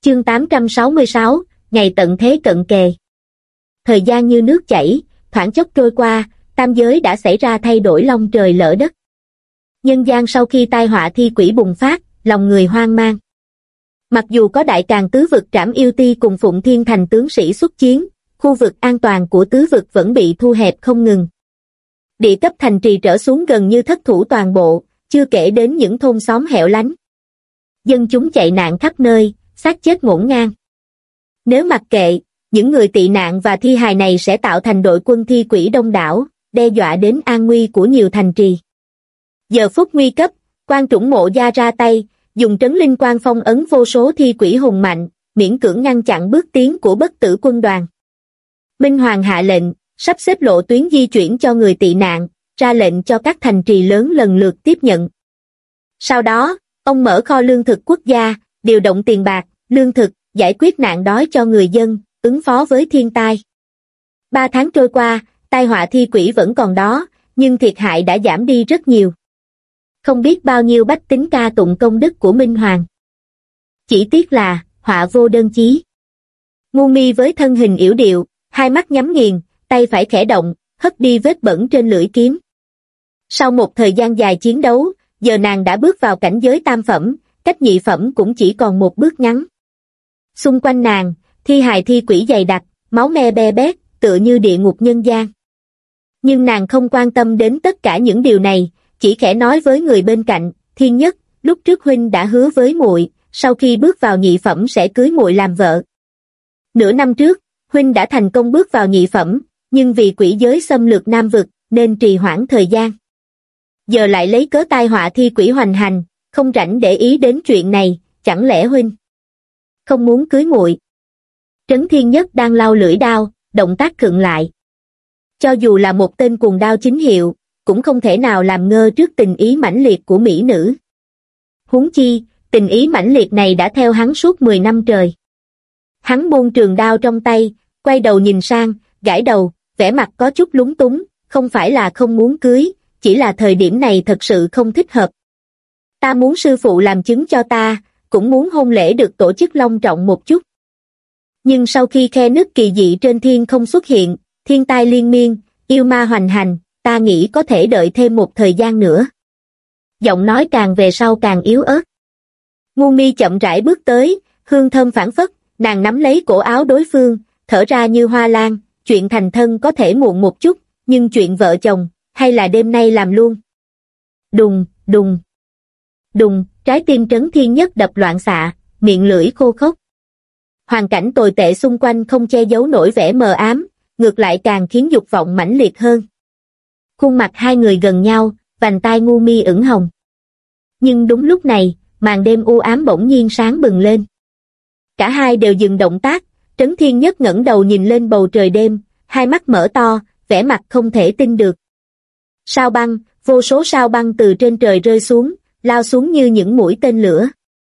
Chương 866, ngày tận thế cận kề. Thời gian như nước chảy, thoảng chốc trôi qua, tam giới đã xảy ra thay đổi long trời lỡ đất. Nhân gian sau khi tai họa thi quỷ bùng phát, lòng người hoang mang. Mặc dù có Đại Càn tứ vực Trảm Yêu Ti cùng Phụng Thiên Thành tướng sĩ xuất chiến, khu vực an toàn của tứ vực vẫn bị thu hẹp không ngừng. Địa cấp thành trì trở xuống gần như thất thủ toàn bộ, chưa kể đến những thôn xóm hẻo lánh. Dân chúng chạy nạn khắp nơi, xác chết ngổn ngang. Nếu mặc kệ, những người tị nạn và thi hài này sẽ tạo thành đội quân thi quỷ đông đảo, đe dọa đến an nguy của nhiều thành trì. Giờ phút nguy cấp, Quan Trũng Mộ Gia ra tay, dùng trấn linh quan phong ấn vô số thi quỷ hùng mạnh, miễn cưỡng ngăn chặn bước tiến của Bất Tử quân đoàn. Minh Hoàng hạ lệnh, sắp xếp lộ tuyến di chuyển cho người tị nạn, ra lệnh cho các thành trì lớn lần lượt tiếp nhận. Sau đó, ông mở kho lương thực quốc gia, điều động tiền bạc, lương thực, giải quyết nạn đói cho người dân, ứng phó với thiên tai. 3 tháng trôi qua, tai họa thi quỷ vẫn còn đó, nhưng thiệt hại đã giảm đi rất nhiều. Không biết bao nhiêu bách tính ca tụng công đức của Minh Hoàng. Chỉ tiếc là, họa vô đơn chí. Ngu Mi với thân hình yểu điệu, hai mắt nhắm nghiền, tay phải khẽ động, hất đi vết bẩn trên lưỡi kiếm. Sau một thời gian dài chiến đấu, giờ nàng đã bước vào cảnh giới tam phẩm, cách nhị phẩm cũng chỉ còn một bước ngắn. Xung quanh nàng, thi hài thi quỷ dày đặc, máu me be bét, tựa như địa ngục nhân gian. Nhưng nàng không quan tâm đến tất cả những điều này, chỉ khẽ nói với người bên cạnh, Thiên Nhất, lúc trước huynh đã hứa với muội, sau khi bước vào nhị phẩm sẽ cưới muội làm vợ. Nửa năm trước, huynh đã thành công bước vào nhị phẩm, nhưng vì quỷ giới xâm lược Nam vực, nên trì hoãn thời gian. Giờ lại lấy cớ tai họa thi quỷ hoành hành, không rảnh để ý đến chuyện này, chẳng lẽ huynh không muốn cưới muội? Trấn Thiên Nhất đang lau lưỡi đao, động tác khựng lại. Cho dù là một tên cuồng đao chính hiệu, cũng không thể nào làm ngơ trước tình ý mãnh liệt của mỹ nữ. Huống chi, tình ý mãnh liệt này đã theo hắn suốt 10 năm trời. Hắn buông trường đao trong tay, quay đầu nhìn sang, gãi đầu, vẻ mặt có chút lúng túng, không phải là không muốn cưới, chỉ là thời điểm này thật sự không thích hợp. Ta muốn sư phụ làm chứng cho ta, cũng muốn hôn lễ được tổ chức long trọng một chút. Nhưng sau khi khe nứt kỳ dị trên thiên không xuất hiện, thiên tai liên miên, yêu ma hoành hành, ta nghĩ có thể đợi thêm một thời gian nữa. Giọng nói càng về sau càng yếu ớt. Ngu Mi chậm rãi bước tới, hương thơm phảng phất, nàng nắm lấy cổ áo đối phương, thở ra như hoa lan, chuyện thành thân có thể muộn một chút, nhưng chuyện vợ chồng, hay là đêm nay làm luôn. Đùng, đùng, đùng, trái tim Trấn Thiên Nhất đập loạn xạ, miệng lưỡi khô khốc. Hoàn cảnh tồi tệ xung quanh không che giấu nổi vẻ mờ ám, ngược lại càng khiến dục vọng mãnh liệt hơn. Khuôn mặt hai người gần nhau, vành tai Ngu Mi ửng hồng. Nhưng đúng lúc này, màn đêm u ám bỗng nhiên sáng bừng lên. Cả hai đều dừng động tác, Trấn Thiên Nhất ngẩng đầu nhìn lên bầu trời đêm, hai mắt mở to, vẻ mặt không thể tin được. Sao băng, vô số sao băng từ trên trời rơi xuống, lao xuống như những mũi tên lửa.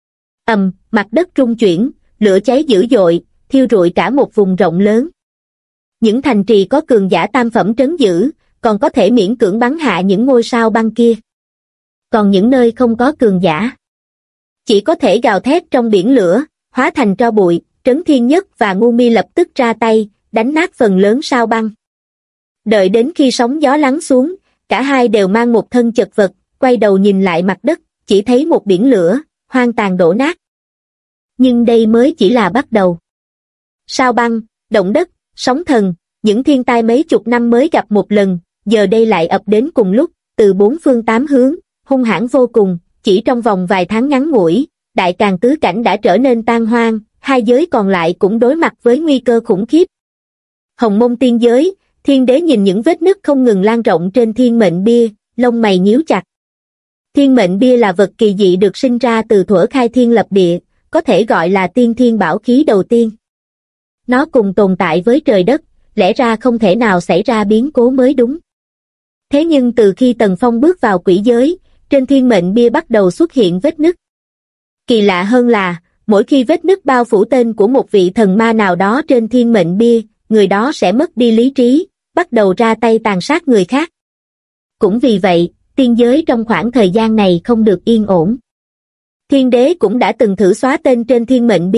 Mặt đất rung chuyển, lửa cháy dữ dội, thiêu rụi cả một vùng rộng lớn. Những thành trì có cường giả tam phẩm trấn giữ, còn có thể miễn cưỡng bắn hạ những ngôi sao băng kia. Còn những nơi không có cường giả, chỉ có thể gào thét trong biển lửa, hóa thành tro bụi. Trấn Thiên Nhất và Ngu Mi lập tức ra tay, đánh nát phần lớn sao băng. Đợi đến khi sóng gió lắng xuống, cả hai đều mang một thân chật vật, quay đầu nhìn lại mặt đất, chỉ thấy một biển lửa, hoang tàn đổ nát. Nhưng đây mới chỉ là bắt đầu. Sao băng, động đất, sóng thần, những thiên tai mấy chục năm mới gặp một lần, giờ đây lại ập đến cùng lúc, từ 4 phương 8 hướng, hung hãn vô cùng, chỉ trong vòng vài tháng ngắn ngủi, Đại Càn tứ cảnh đã trở nên tan hoang, hai giới còn lại cũng đối mặt với nguy cơ khủng khiếp. Hồng Mông tiên giới, Thiên Đế nhìn những vết nứt không ngừng lan rộng trên thiên mệnh bia, lông mày nhíu chặt. Thiên mệnh bia là vật kỳ dị được sinh ra từ thuở khai thiên lập địa, có thể gọi là tiên thiên bảo khí đầu tiên. Nó cùng tồn tại với trời đất, lẽ ra không thể nào xảy ra biến cố mới đúng. Thế nhưng từ khi Tần Phong bước vào quỷ giới, trên thiên mệnh bia bắt đầu xuất hiện vết nứt. Kỳ lạ hơn là, mỗi khi vết nứt bao phủ tên của một vị thần ma nào đó trên thiên mệnh bia, người đó sẽ mất đi lý trí, bắt đầu ra tay tàn sát người khác. Cũng vì vậy, tiên giới trong khoảng thời gian này không được yên ổn. Thiên Đế cũng đã từng thử xóa tên trên thiên mệnh bia,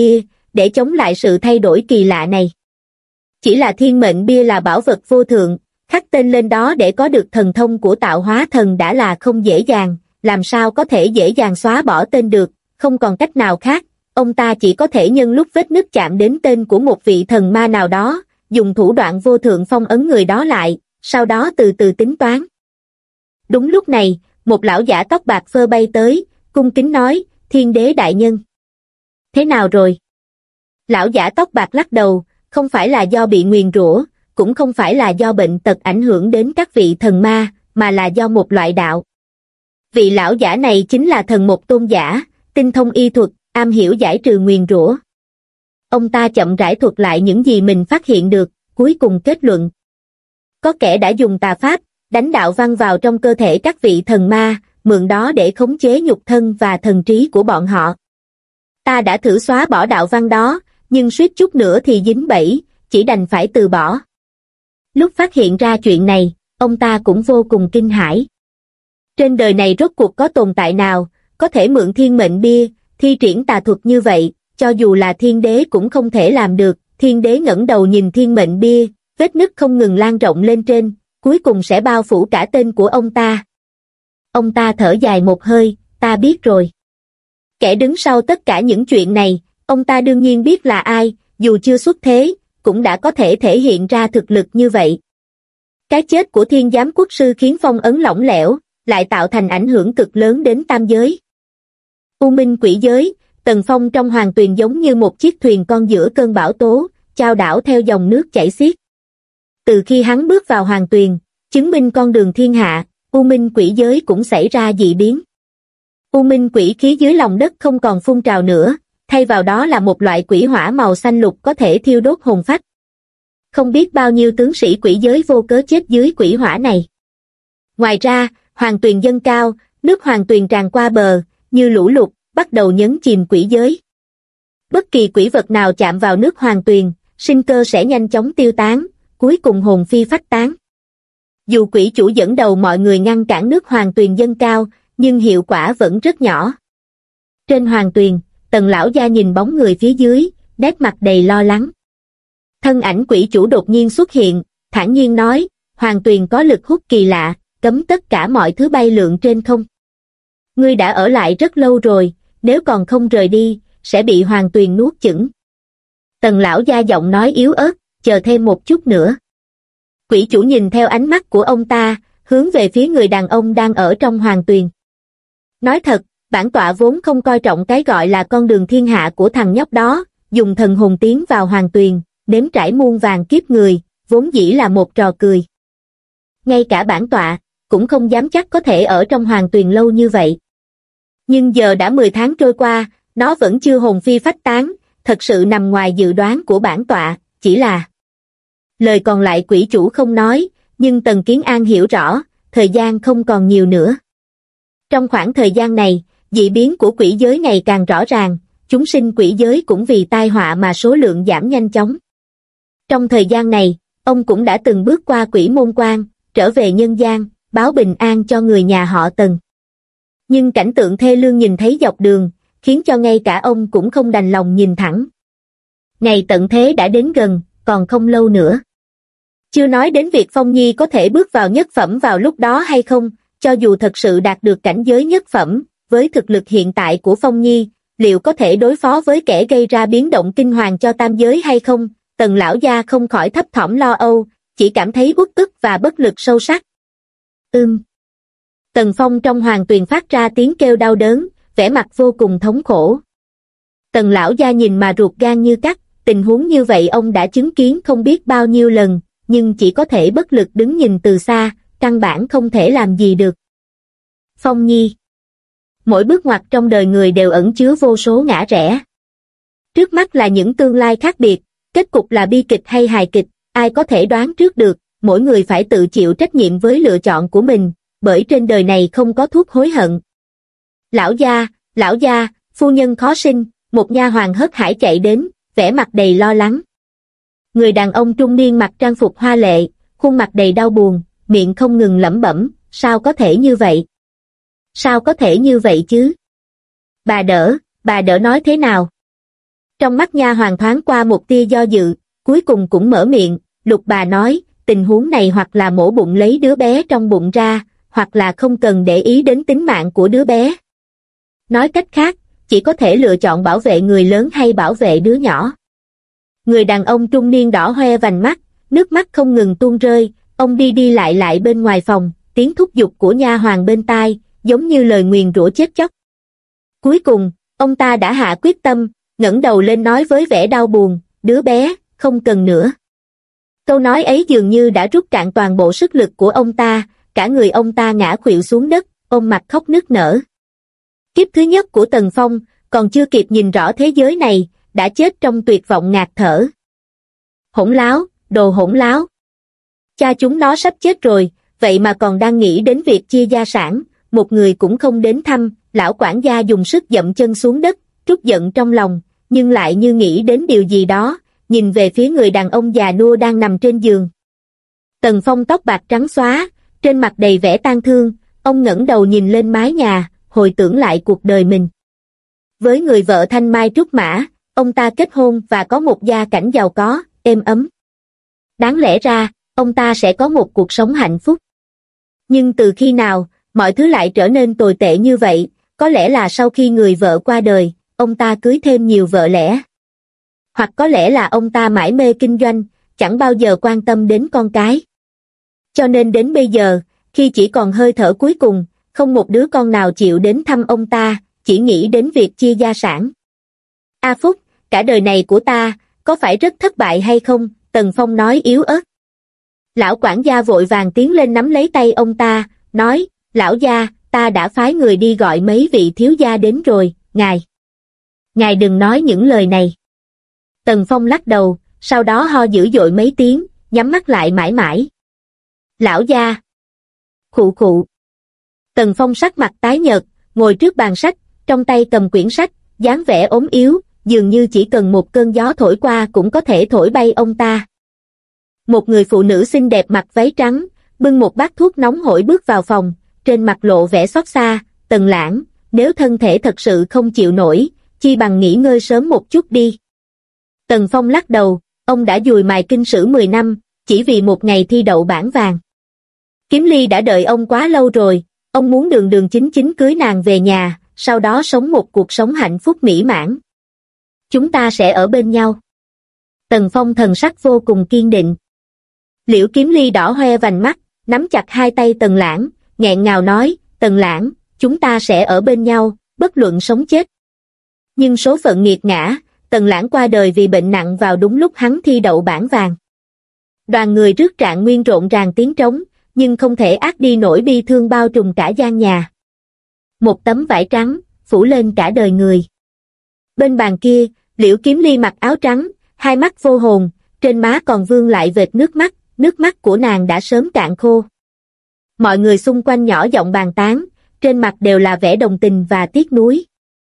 để chống lại sự thay đổi kỳ lạ này. Chỉ là thiên mệnh bia là bảo vật vô thượng, khắc tên lên đó để có được thần thông của tạo hóa thần đã là không dễ dàng, làm sao có thể dễ dàng xóa bỏ tên được, không còn cách nào khác, ông ta chỉ có thể nhân lúc vết nứt chạm đến tên của một vị thần ma nào đó, dùng thủ đoạn vô thượng phong ấn người đó lại, sau đó từ từ tính toán. Đúng lúc này, một lão giả tóc bạc phơ bay tới, cung kính nói, Thiên đế đại nhân. Thế nào rồi? Lão giả tóc bạc lắc đầu, không phải là do bị nguyền rủa, cũng không phải là do bệnh tật ảnh hưởng đến các vị thần ma, mà là do một loại đạo. Vị lão giả này chính là thần một tôn giả, tinh thông y thuật, am hiểu giải trừ nguyền rủa. Ông ta chậm rãi thuật lại những gì mình phát hiện được, cuối cùng kết luận. Có kẻ đã dùng tà pháp, đánh đạo văn vào trong cơ thể các vị thần ma, mượn đó để khống chế nhục thân và thần trí của bọn họ. Ta đã thử xóa bỏ đạo văn đó, nhưng suýt chút nữa thì dính bẫy, chỉ đành phải từ bỏ. Lúc phát hiện ra chuyện này, ông ta cũng vô cùng kinh hãi. Trên đời này rốt cuộc có tồn tại nào, có thể mượn thiên mệnh bia, thi triển tà thuật như vậy, cho dù là thiên đế cũng không thể làm được. Thiên đế ngẩng đầu nhìn thiên mệnh bia, vết nứt không ngừng lan rộng lên trên, cuối cùng sẽ bao phủ cả tên của ông ta. Ông ta thở dài một hơi, ta biết rồi. Kẻ đứng sau tất cả những chuyện này, ông ta đương nhiên biết là ai, dù chưa xuất thế, cũng đã có thể thể hiện ra thực lực như vậy. Cái chết của thiên giám quốc sư khiến phong ấn lỏng lẻo, lại tạo thành ảnh hưởng cực lớn đến tam giới. U Minh quỷ giới, Tần Phong trong hoàng tuyền giống như một chiếc thuyền con giữa cơn bão tố, chao đảo theo dòng nước chảy xiết. Từ khi hắn bước vào hoàng tuyền, chứng minh con đường thiên hạ, U Minh quỷ giới cũng xảy ra dị biến. U Minh quỷ khí dưới lòng đất không còn phun trào nữa, thay vào đó là một loại quỷ hỏa màu xanh lục có thể thiêu đốt hồn phách. Không biết bao nhiêu tướng sĩ quỷ giới vô cớ chết dưới quỷ hỏa này. Ngoài ra, hoàng tuyền dâng cao, nước hoàng tuyền tràn qua bờ, như lũ lụt, bắt đầu nhấn chìm quỷ giới. Bất kỳ quỷ vật nào chạm vào nước hoàng tuyền, sinh cơ sẽ nhanh chóng tiêu tán, cuối cùng hồn phi phách tán. Dù quỷ chủ dẫn đầu mọi người ngăn cản nước hoàng tuyền dâng cao, nhưng hiệu quả vẫn rất nhỏ. Trên hoàng tuyền, Tần lão gia nhìn bóng người phía dưới, nét mặt đầy lo lắng. Thân ảnh quỷ chủ đột nhiên xuất hiện, thản nhiên nói, hoàng tuyền có lực hút kỳ lạ, cấm tất cả mọi thứ bay lượn trên không. Ngươi đã ở lại rất lâu rồi, nếu còn không rời đi, sẽ bị hoàng tuyền nuốt chửng. Tần lão gia giọng nói yếu ớt, chờ thêm một chút nữa. Quỷ chủ nhìn theo ánh mắt của ông ta, hướng về phía người đàn ông đang ở trong hoàng tuyền. Nói thật, bản tọa vốn không coi trọng cái gọi là con đường thiên hạ của thằng nhóc đó, dùng thần hồn tiến vào hoàng tuyền, nếm trải muôn vàn kiếp người, vốn dĩ là một trò cười. Ngay cả bản tọa, cũng không dám chắc có thể ở trong hoàng tuyền lâu như vậy. Nhưng giờ đã 10 tháng trôi qua, nó vẫn chưa hồn phi phách tán, thật sự nằm ngoài dự đoán của bản tọa, chỉ là... Lời còn lại quỷ chủ không nói, nhưng Tần Kiến An hiểu rõ, thời gian không còn nhiều nữa. Trong khoảng thời gian này, dị biến của quỷ giới ngày càng rõ ràng, chúng sinh quỷ giới cũng vì tai họa mà số lượng giảm nhanh chóng. Trong thời gian này, ông cũng đã từng bước qua quỷ môn quan, trở về nhân gian, báo bình an cho người nhà họ Tần. Nhưng cảnh tượng thê lương nhìn thấy dọc đường, khiến cho ngay cả ông cũng không đành lòng nhìn thẳng. Ngày tận thế đã đến gần, còn không lâu nữa. Chưa nói đến việc Phong Nhi có thể bước vào nhất phẩm vào lúc đó hay không, cho dù thật sự đạt được cảnh giới nhất phẩm, với thực lực hiện tại của Phong Nhi, liệu có thể đối phó với kẻ gây ra biến động kinh hoàng cho tam giới hay không, Tần lão gia không khỏi thấp thỏm lo âu, chỉ cảm thấy uất ức và bất lực sâu sắc. Tần Phong trong hoàng tuyền phát ra tiếng kêu đau đớn, vẻ mặt vô cùng thống khổ. Tần lão gia nhìn mà ruột gan như cắt, tình huống như vậy ông đã chứng kiến không biết bao nhiêu lần, nhưng chỉ có thể bất lực đứng nhìn từ xa, căn bản không thể làm gì được. Phong Nhi. Mỗi bước ngoặt trong đời người đều ẩn chứa vô số ngã rẽ. Trước mắt là những tương lai khác biệt, kết cục là bi kịch hay hài kịch, ai có thể đoán trước được, mỗi người phải tự chịu trách nhiệm với lựa chọn của mình, bởi trên đời này không có thuốc hối hận. Lão gia, phu nhân khó sinh, một nha hoàn hớt hải chạy đến, vẻ mặt đầy lo lắng. Người đàn ông trung niên mặc trang phục hoa lệ, khuôn mặt đầy đau buồn, miệng không ngừng lẩm bẩm, sao có thể như vậy? Sao có thể như vậy chứ? Bà đỡ nói thế nào? Trong mắt nha hoàn thoáng qua một tia do dự, cuối cùng cũng mở miệng, Lục bà nói, tình huống này hoặc là mổ bụng lấy đứa bé trong bụng ra, hoặc là không cần để ý đến tính mạng của đứa bé. Nói cách khác, chỉ có thể lựa chọn bảo vệ người lớn hay bảo vệ đứa nhỏ. Người đàn ông trung niên đỏ hoe vành mắt, nước mắt không ngừng tuôn rơi, ông đi đi lại bên ngoài phòng, tiếng thúc giục của nha hoàn bên tai, giống như lời nguyền rủa chết chóc. Cuối cùng, ông ta đã hạ quyết tâm, ngẩng đầu lên nói với vẻ đau buồn, đứa bé, không cần nữa. Câu nói ấy dường như đã rút cạn toàn bộ sức lực của ông ta, cả người ông ta ngã khuỵu xuống đất, ôm mặt khóc nức nở. Kiếp thứ nhất của Tần Phong, còn chưa kịp nhìn rõ thế giới này, đã chết trong tuyệt vọng ngạt thở. Hỗn láo, đồ hỗn láo. Cha chúng nó sắp chết rồi, vậy mà còn đang nghĩ đến việc chia gia sản, một người cũng không đến thăm, lão quản gia dùng sức dậm chân xuống đất, trút giận trong lòng, nhưng lại như nghĩ đến điều gì đó, nhìn về phía người đàn ông già nua đang nằm trên giường. Tần Phong tóc bạc trắng xóa, trên mặt đầy vẻ tang thương, ông ngẩng đầu nhìn lên mái nhà, hồi tưởng lại cuộc đời mình. Với người vợ thanh mai trúc mã, ông ta kết hôn và có một gia cảnh giàu có, êm ấm. Đáng lẽ ra, ông ta sẽ có một cuộc sống hạnh phúc. Nhưng từ khi nào, mọi thứ lại trở nên tồi tệ như vậy, có lẽ là sau khi người vợ qua đời, ông ta cưới thêm nhiều vợ lẽ. Hoặc có lẽ là ông ta mải mê kinh doanh, chẳng bao giờ quan tâm đến con cái. Cho nên đến bây giờ, khi chỉ còn hơi thở cuối cùng, không một đứa con nào chịu đến thăm ông ta, chỉ nghĩ đến việc chia gia sản. A Phúc, cả đời này của ta, có phải rất thất bại hay không? Tần Phong nói yếu ớt. Lão quản gia vội vàng tiến lên nắm lấy tay ông ta, nói, lão gia, ta đã phái người đi gọi mấy vị thiếu gia đến rồi, ngài đừng nói những lời này. Tần Phong lắc đầu, sau đó ho dữ dội mấy tiếng, nhắm mắt lại mãi mãi. Lão gia. Khụ khụ. Tần Phong sắc mặt tái nhợt, ngồi trước bàn sách, trong tay cầm quyển sách, dáng vẻ ốm yếu, dường như chỉ cần một cơn gió thổi qua cũng có thể thổi bay ông ta. Một người phụ nữ xinh đẹp mặc váy trắng, bưng một bát thuốc nóng hổi bước vào phòng, trên mặt lộ vẻ xót xa, Tần Lãng, nếu thân thể thật sự không chịu nổi, chi bằng nghỉ ngơi sớm một chút đi. Tần Phong lắc đầu, ông đã dùi mài kinh sử 10 năm, chỉ vì một ngày thi đậu bảng vàng. Kiếm Ly đã đợi ông quá lâu rồi, ông muốn đường đường chính chính cưới nàng về nhà, sau đó sống một cuộc sống hạnh phúc mỹ mãn. Chúng ta sẽ ở bên nhau. Tần Phong thần sắc vô cùng kiên định. Liễu Kiếm Ly đỏ hoe vành mắt, nắm chặt hai tay Tần Lãng, nghẹn ngào nói, Tần Lãng, chúng ta sẽ ở bên nhau, bất luận sống chết. Nhưng số phận nghiệt ngã, Tần Lãng qua đời vì bệnh nặng vào đúng lúc hắn thi đậu bảng vàng. Đoàn người rước Trạng Nguyên rộn ràng tiếng trống, nhưng không thể át đi nỗi bi thương bao trùm cả gian nhà. Một tấm vải trắng, phủ lên cả đời người. Bên bàn kia, Liễu Kiếm Ly mặc áo trắng, hai mắt vô hồn, trên má còn vương lại vệt nước mắt của nàng đã sớm cạn khô. Mọi người xung quanh nhỏ giọng bàn tán, trên mặt đều là vẻ đồng tình và tiếc nuối.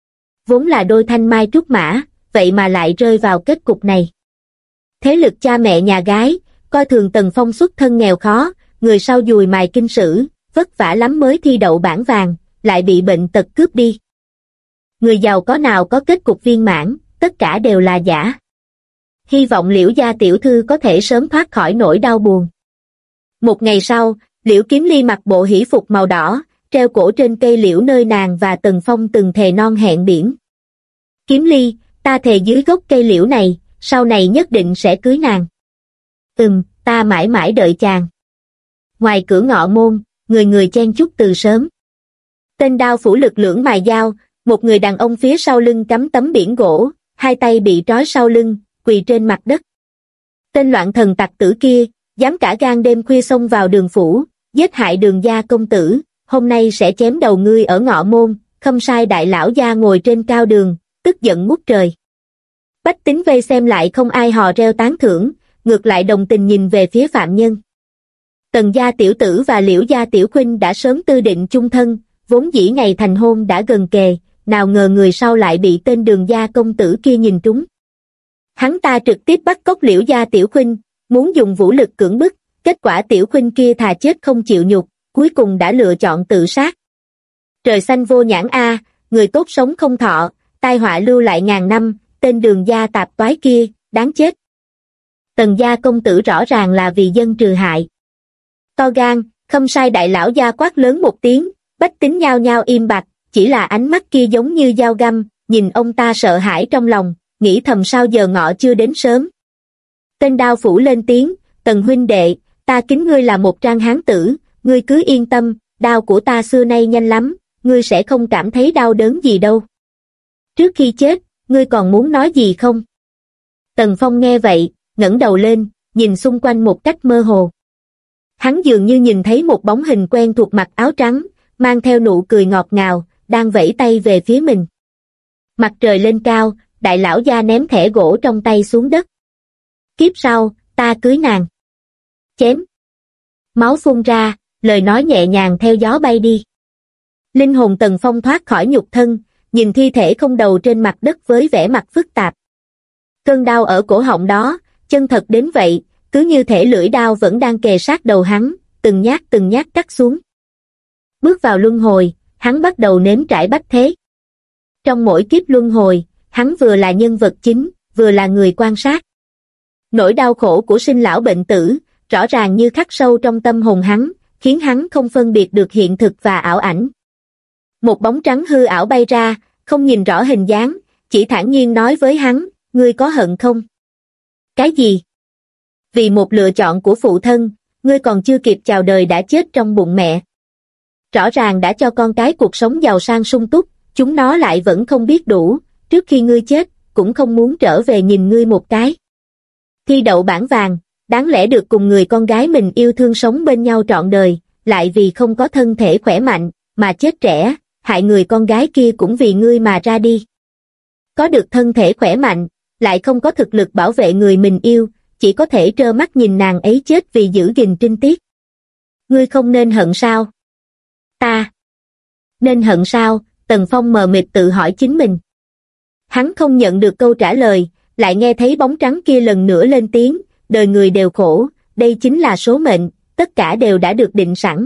Vốn là đôi thanh mai trúc mã, vậy mà lại rơi vào kết cục này. Thế lực cha mẹ nhà gái, coi thường Tần Phong xuất thân nghèo khó, người sau dùi mài kinh sử, vất vả lắm mới thi đậu bảng vàng, lại bị bệnh tật cướp đi. Người giàu có nào có kết cục viên mãn, tất cả đều là giả. Hy vọng Liễu gia tiểu thư có thể sớm thoát khỏi nỗi đau buồn. Một ngày sau, Liễu Kiếm Ly mặc bộ hỷ phục màu đỏ, treo cổ trên cây liễu nơi nàng và Tần Phong từng thề non hẹn biển. Kiếm Ly, ta thề dưới gốc cây liễu này, sau này nhất định sẽ cưới nàng. Ta mãi mãi đợi chàng. Ngoài cửa ngọ môn, người người chen chúc từ sớm. Tên đao phủ lực lưỡng mài dao, một người đàn ông phía sau lưng cắm tấm biển gỗ, hai tay bị trói sau lưng, quỳ trên mặt đất. Tên loạn thần tặc tử kia, dám cả gan đêm khuya xông vào đường phủ, giết hại Đường gia công tử, hôm nay sẽ chém đầu ngươi ở ngọ môn. Khâm sai đại lão gia ngồi trên cao đường, tức giận ngút trời. Bách tính vây xem lại không ai hò reo tán thưởng, ngược lại đồng tình nhìn về phía phạm nhân. Tần gia tiểu tử và Liễu gia tiểu khuynh đã sớm tư định chung thân, vốn dĩ ngày thành hôn đã gần kề, nào ngờ người sau lại bị tên Đường gia công tử kia nhìn trúng. Hắn ta trực tiếp bắt cóc Liễu gia tiểu khuynh, muốn dùng vũ lực cưỡng bức, kết quả tiểu khuynh kia thà chết không chịu nhục, cuối cùng đã lựa chọn tự sát. Trời xanh vô nhãn a, người tốt sống không thọ, tai họa lưu lại ngàn năm, tên Đường gia tạp toái kia, đáng chết. Tần gia công tử rõ ràng là vì dân trừ hại. To gan, Khâm Sai đại lão gia quát lớn một tiếng, bách tính nhao nhao im bặt, chỉ là ánh mắt kia giống như dao găm, nhìn ông ta sợ hãi trong lòng, nghĩ thầm sao giờ ngọ chưa đến sớm. Tên Đao Phủ lên tiếng, Tần huynh đệ, ta kính ngươi là một trang hán tử, ngươi cứ yên tâm, đao của ta xưa nay nhanh lắm, ngươi sẽ không cảm thấy đau đớn gì đâu. Trước khi chết, ngươi còn muốn nói gì không? Tần Phong nghe vậy, ngẩng đầu lên, nhìn xung quanh một cách mơ hồ. Hắn dường như nhìn thấy một bóng hình quen thuộc mặc áo trắng, mang theo nụ cười ngọt ngào, đang vẫy tay về phía mình. Mặt trời lên cao, đại lão gia ném thẻ gỗ trong tay xuống đất. Kiếp sau, ta cưới nàng. Chém. Máu phun ra, lời nói nhẹ nhàng theo gió bay đi. Linh hồn Tần Phong thoát khỏi nhục thân, nhìn thi thể không đầu trên mặt đất với vẻ mặt phức tạp. Cơn đau ở cổ họng đó, chân thật đến vậy, cứ như thể lưỡi đao vẫn đang kề sát đầu hắn, từng nhát cắt xuống. Bước vào luân hồi, hắn bắt đầu nếm trải bách thế. Trong mỗi kiếp luân hồi, hắn vừa là nhân vật chính, vừa là người quan sát. Nỗi đau khổ của sinh lão bệnh tử, rõ ràng như khắc sâu trong tâm hồn hắn, khiến hắn không phân biệt được hiện thực và ảo ảnh. Một bóng trắng hư ảo bay ra, không nhìn rõ hình dáng, chỉ thản nhiên nói với hắn, ngươi có hận không? Cái gì? Vì một lựa chọn của phụ thân, ngươi còn chưa kịp chào đời đã chết trong bụng mẹ. Rõ ràng đã cho con cái cuộc sống giàu sang sung túc, chúng nó lại vẫn không biết đủ, trước khi ngươi chết, cũng không muốn trở về nhìn ngươi một cái. Thi đậu bảng vàng, đáng lẽ được cùng người con gái mình yêu thương sống bên nhau trọn đời, lại vì không có thân thể khỏe mạnh, mà chết trẻ, hại người con gái kia cũng vì ngươi mà ra đi. Có được thân thể khỏe mạnh, lại không có thực lực bảo vệ người mình yêu, chỉ có thể trơ mắt nhìn nàng ấy chết vì giữ gìn trinh tiết. Ngươi không nên hận sao? Ta nên hận sao? Tần Phong mờ mịt tự hỏi chính mình. Hắn không nhận được câu trả lời, lại nghe thấy bóng trắng kia lần nữa lên tiếng, đời người đều khổ, đây chính là số mệnh, tất cả đều đã được định sẵn.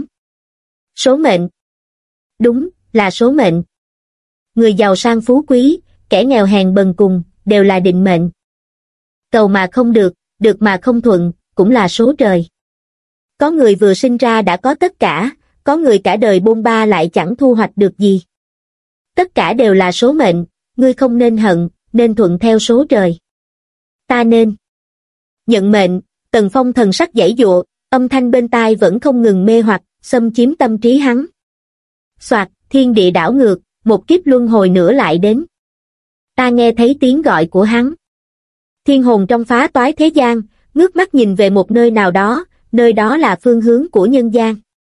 Số mệnh? Đúng, là số mệnh. Người giàu sang phú quý, kẻ nghèo hèn bần cùng, đều là định mệnh. Cầu mà không được, được mà không thuận, cũng là số trời. Có người vừa sinh ra đã có tất cả, có người cả đời bôn ba lại chẳng thu hoạch được gì. Tất cả đều là số mệnh, ngươi không nên hận, nên thuận theo số trời. Ta nên nhận mệnh. Tần Phong thần sắc giãy giụa, âm thanh bên tai vẫn không ngừng mê hoặc, xâm chiếm tâm trí hắn. Soạt, thiên địa đảo ngược, một kiếp luân hồi nữa lại đến. Ta nghe thấy tiếng gọi của hắn. Thiên hồn trong phá toái thế gian, ngước mắt nhìn về một nơi nào đó, nơi đó là phương hướng của nhân gian.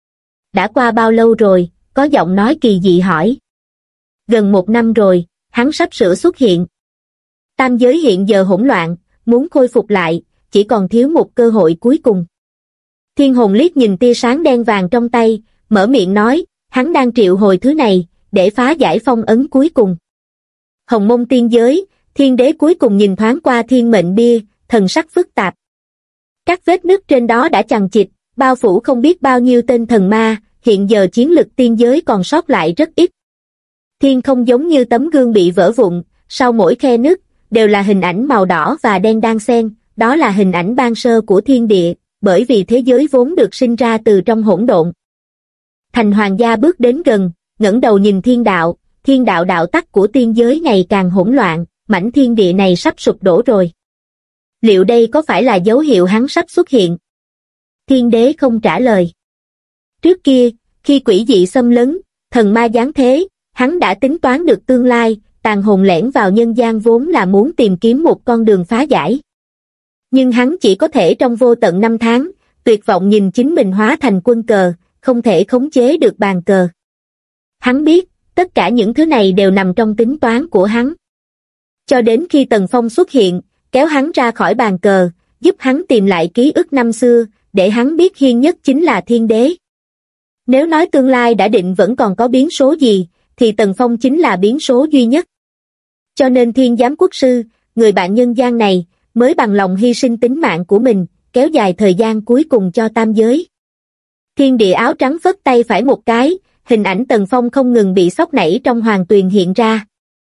Đã qua bao lâu rồi? Có giọng nói kỳ dị hỏi. Gần 1 năm rồi, hắn sắp sửa xuất hiện. Tam giới hiện giờ hỗn loạn, muốn khôi phục lại, chỉ còn thiếu một cơ hội cuối cùng. Thiên hồn liếc nhìn tia sáng đen vàng trong tay, mở miệng nói, hắn đang triệu hồi thứ này, để phá giải phong ấn cuối cùng. Hồng Mông tiên giới, thiên đế cuối cùng nhìn thoáng qua thiên mệnh bia, thần sắc phức tạp. Các vết nứt trên đó đã chằng chịt, bao phủ không biết bao nhiêu tên thần ma, hiện giờ chiến lực tiên giới còn sót lại rất ít. Thiên không giống như tấm gương bị vỡ vụn, sau mỗi khe nứt, đều là hình ảnh màu đỏ và đen đan xen, đó là hình ảnh ban sơ của thiên địa, bởi vì thế giới vốn được sinh ra từ trong hỗn độn. Thành Hoàng gia bước đến gần, ngẩng đầu nhìn thiên đạo đạo tắc của tiên giới ngày càng hỗn loạn, mảnh thiên địa này sắp sụp đổ rồi. Liệu đây có phải là dấu hiệu hắn sắp xuất hiện? Thiên đế không trả lời. Trước kia, khi quỷ dị xâm lấn, thần ma giáng thế, hắn đã tính toán được tương lai, tàn hồn lẻn vào nhân gian vốn là muốn tìm kiếm một con đường phá giải. Nhưng hắn chỉ có thể trong vô tận 5 tháng, tuyệt vọng nhìn chính mình hóa thành quân cờ, không thể khống chế được bàn cờ. Hắn biết, tất cả những thứ này đều nằm trong tính toán của hắn. Cho đến khi Tần Phong xuất hiện, kéo hắn ra khỏi bàn cờ, giúp hắn tìm lại ký ức năm xưa, để hắn biết hiên nhất chính là thiên đế. Nếu nói tương lai đã định vẫn còn có biến số gì, thì Tần Phong chính là biến số duy nhất. Cho nên Thiên Giám Quốc Sư, người bạn nhân gian này, mới bằng lòng hy sinh tính mạng của mình, kéo dài thời gian cuối cùng cho tam giới. Thiên địa áo trắng phất tay phải một cái, hình ảnh Tần Phong không ngừng bị sóc nảy trong hoàng tuyền hiện ra.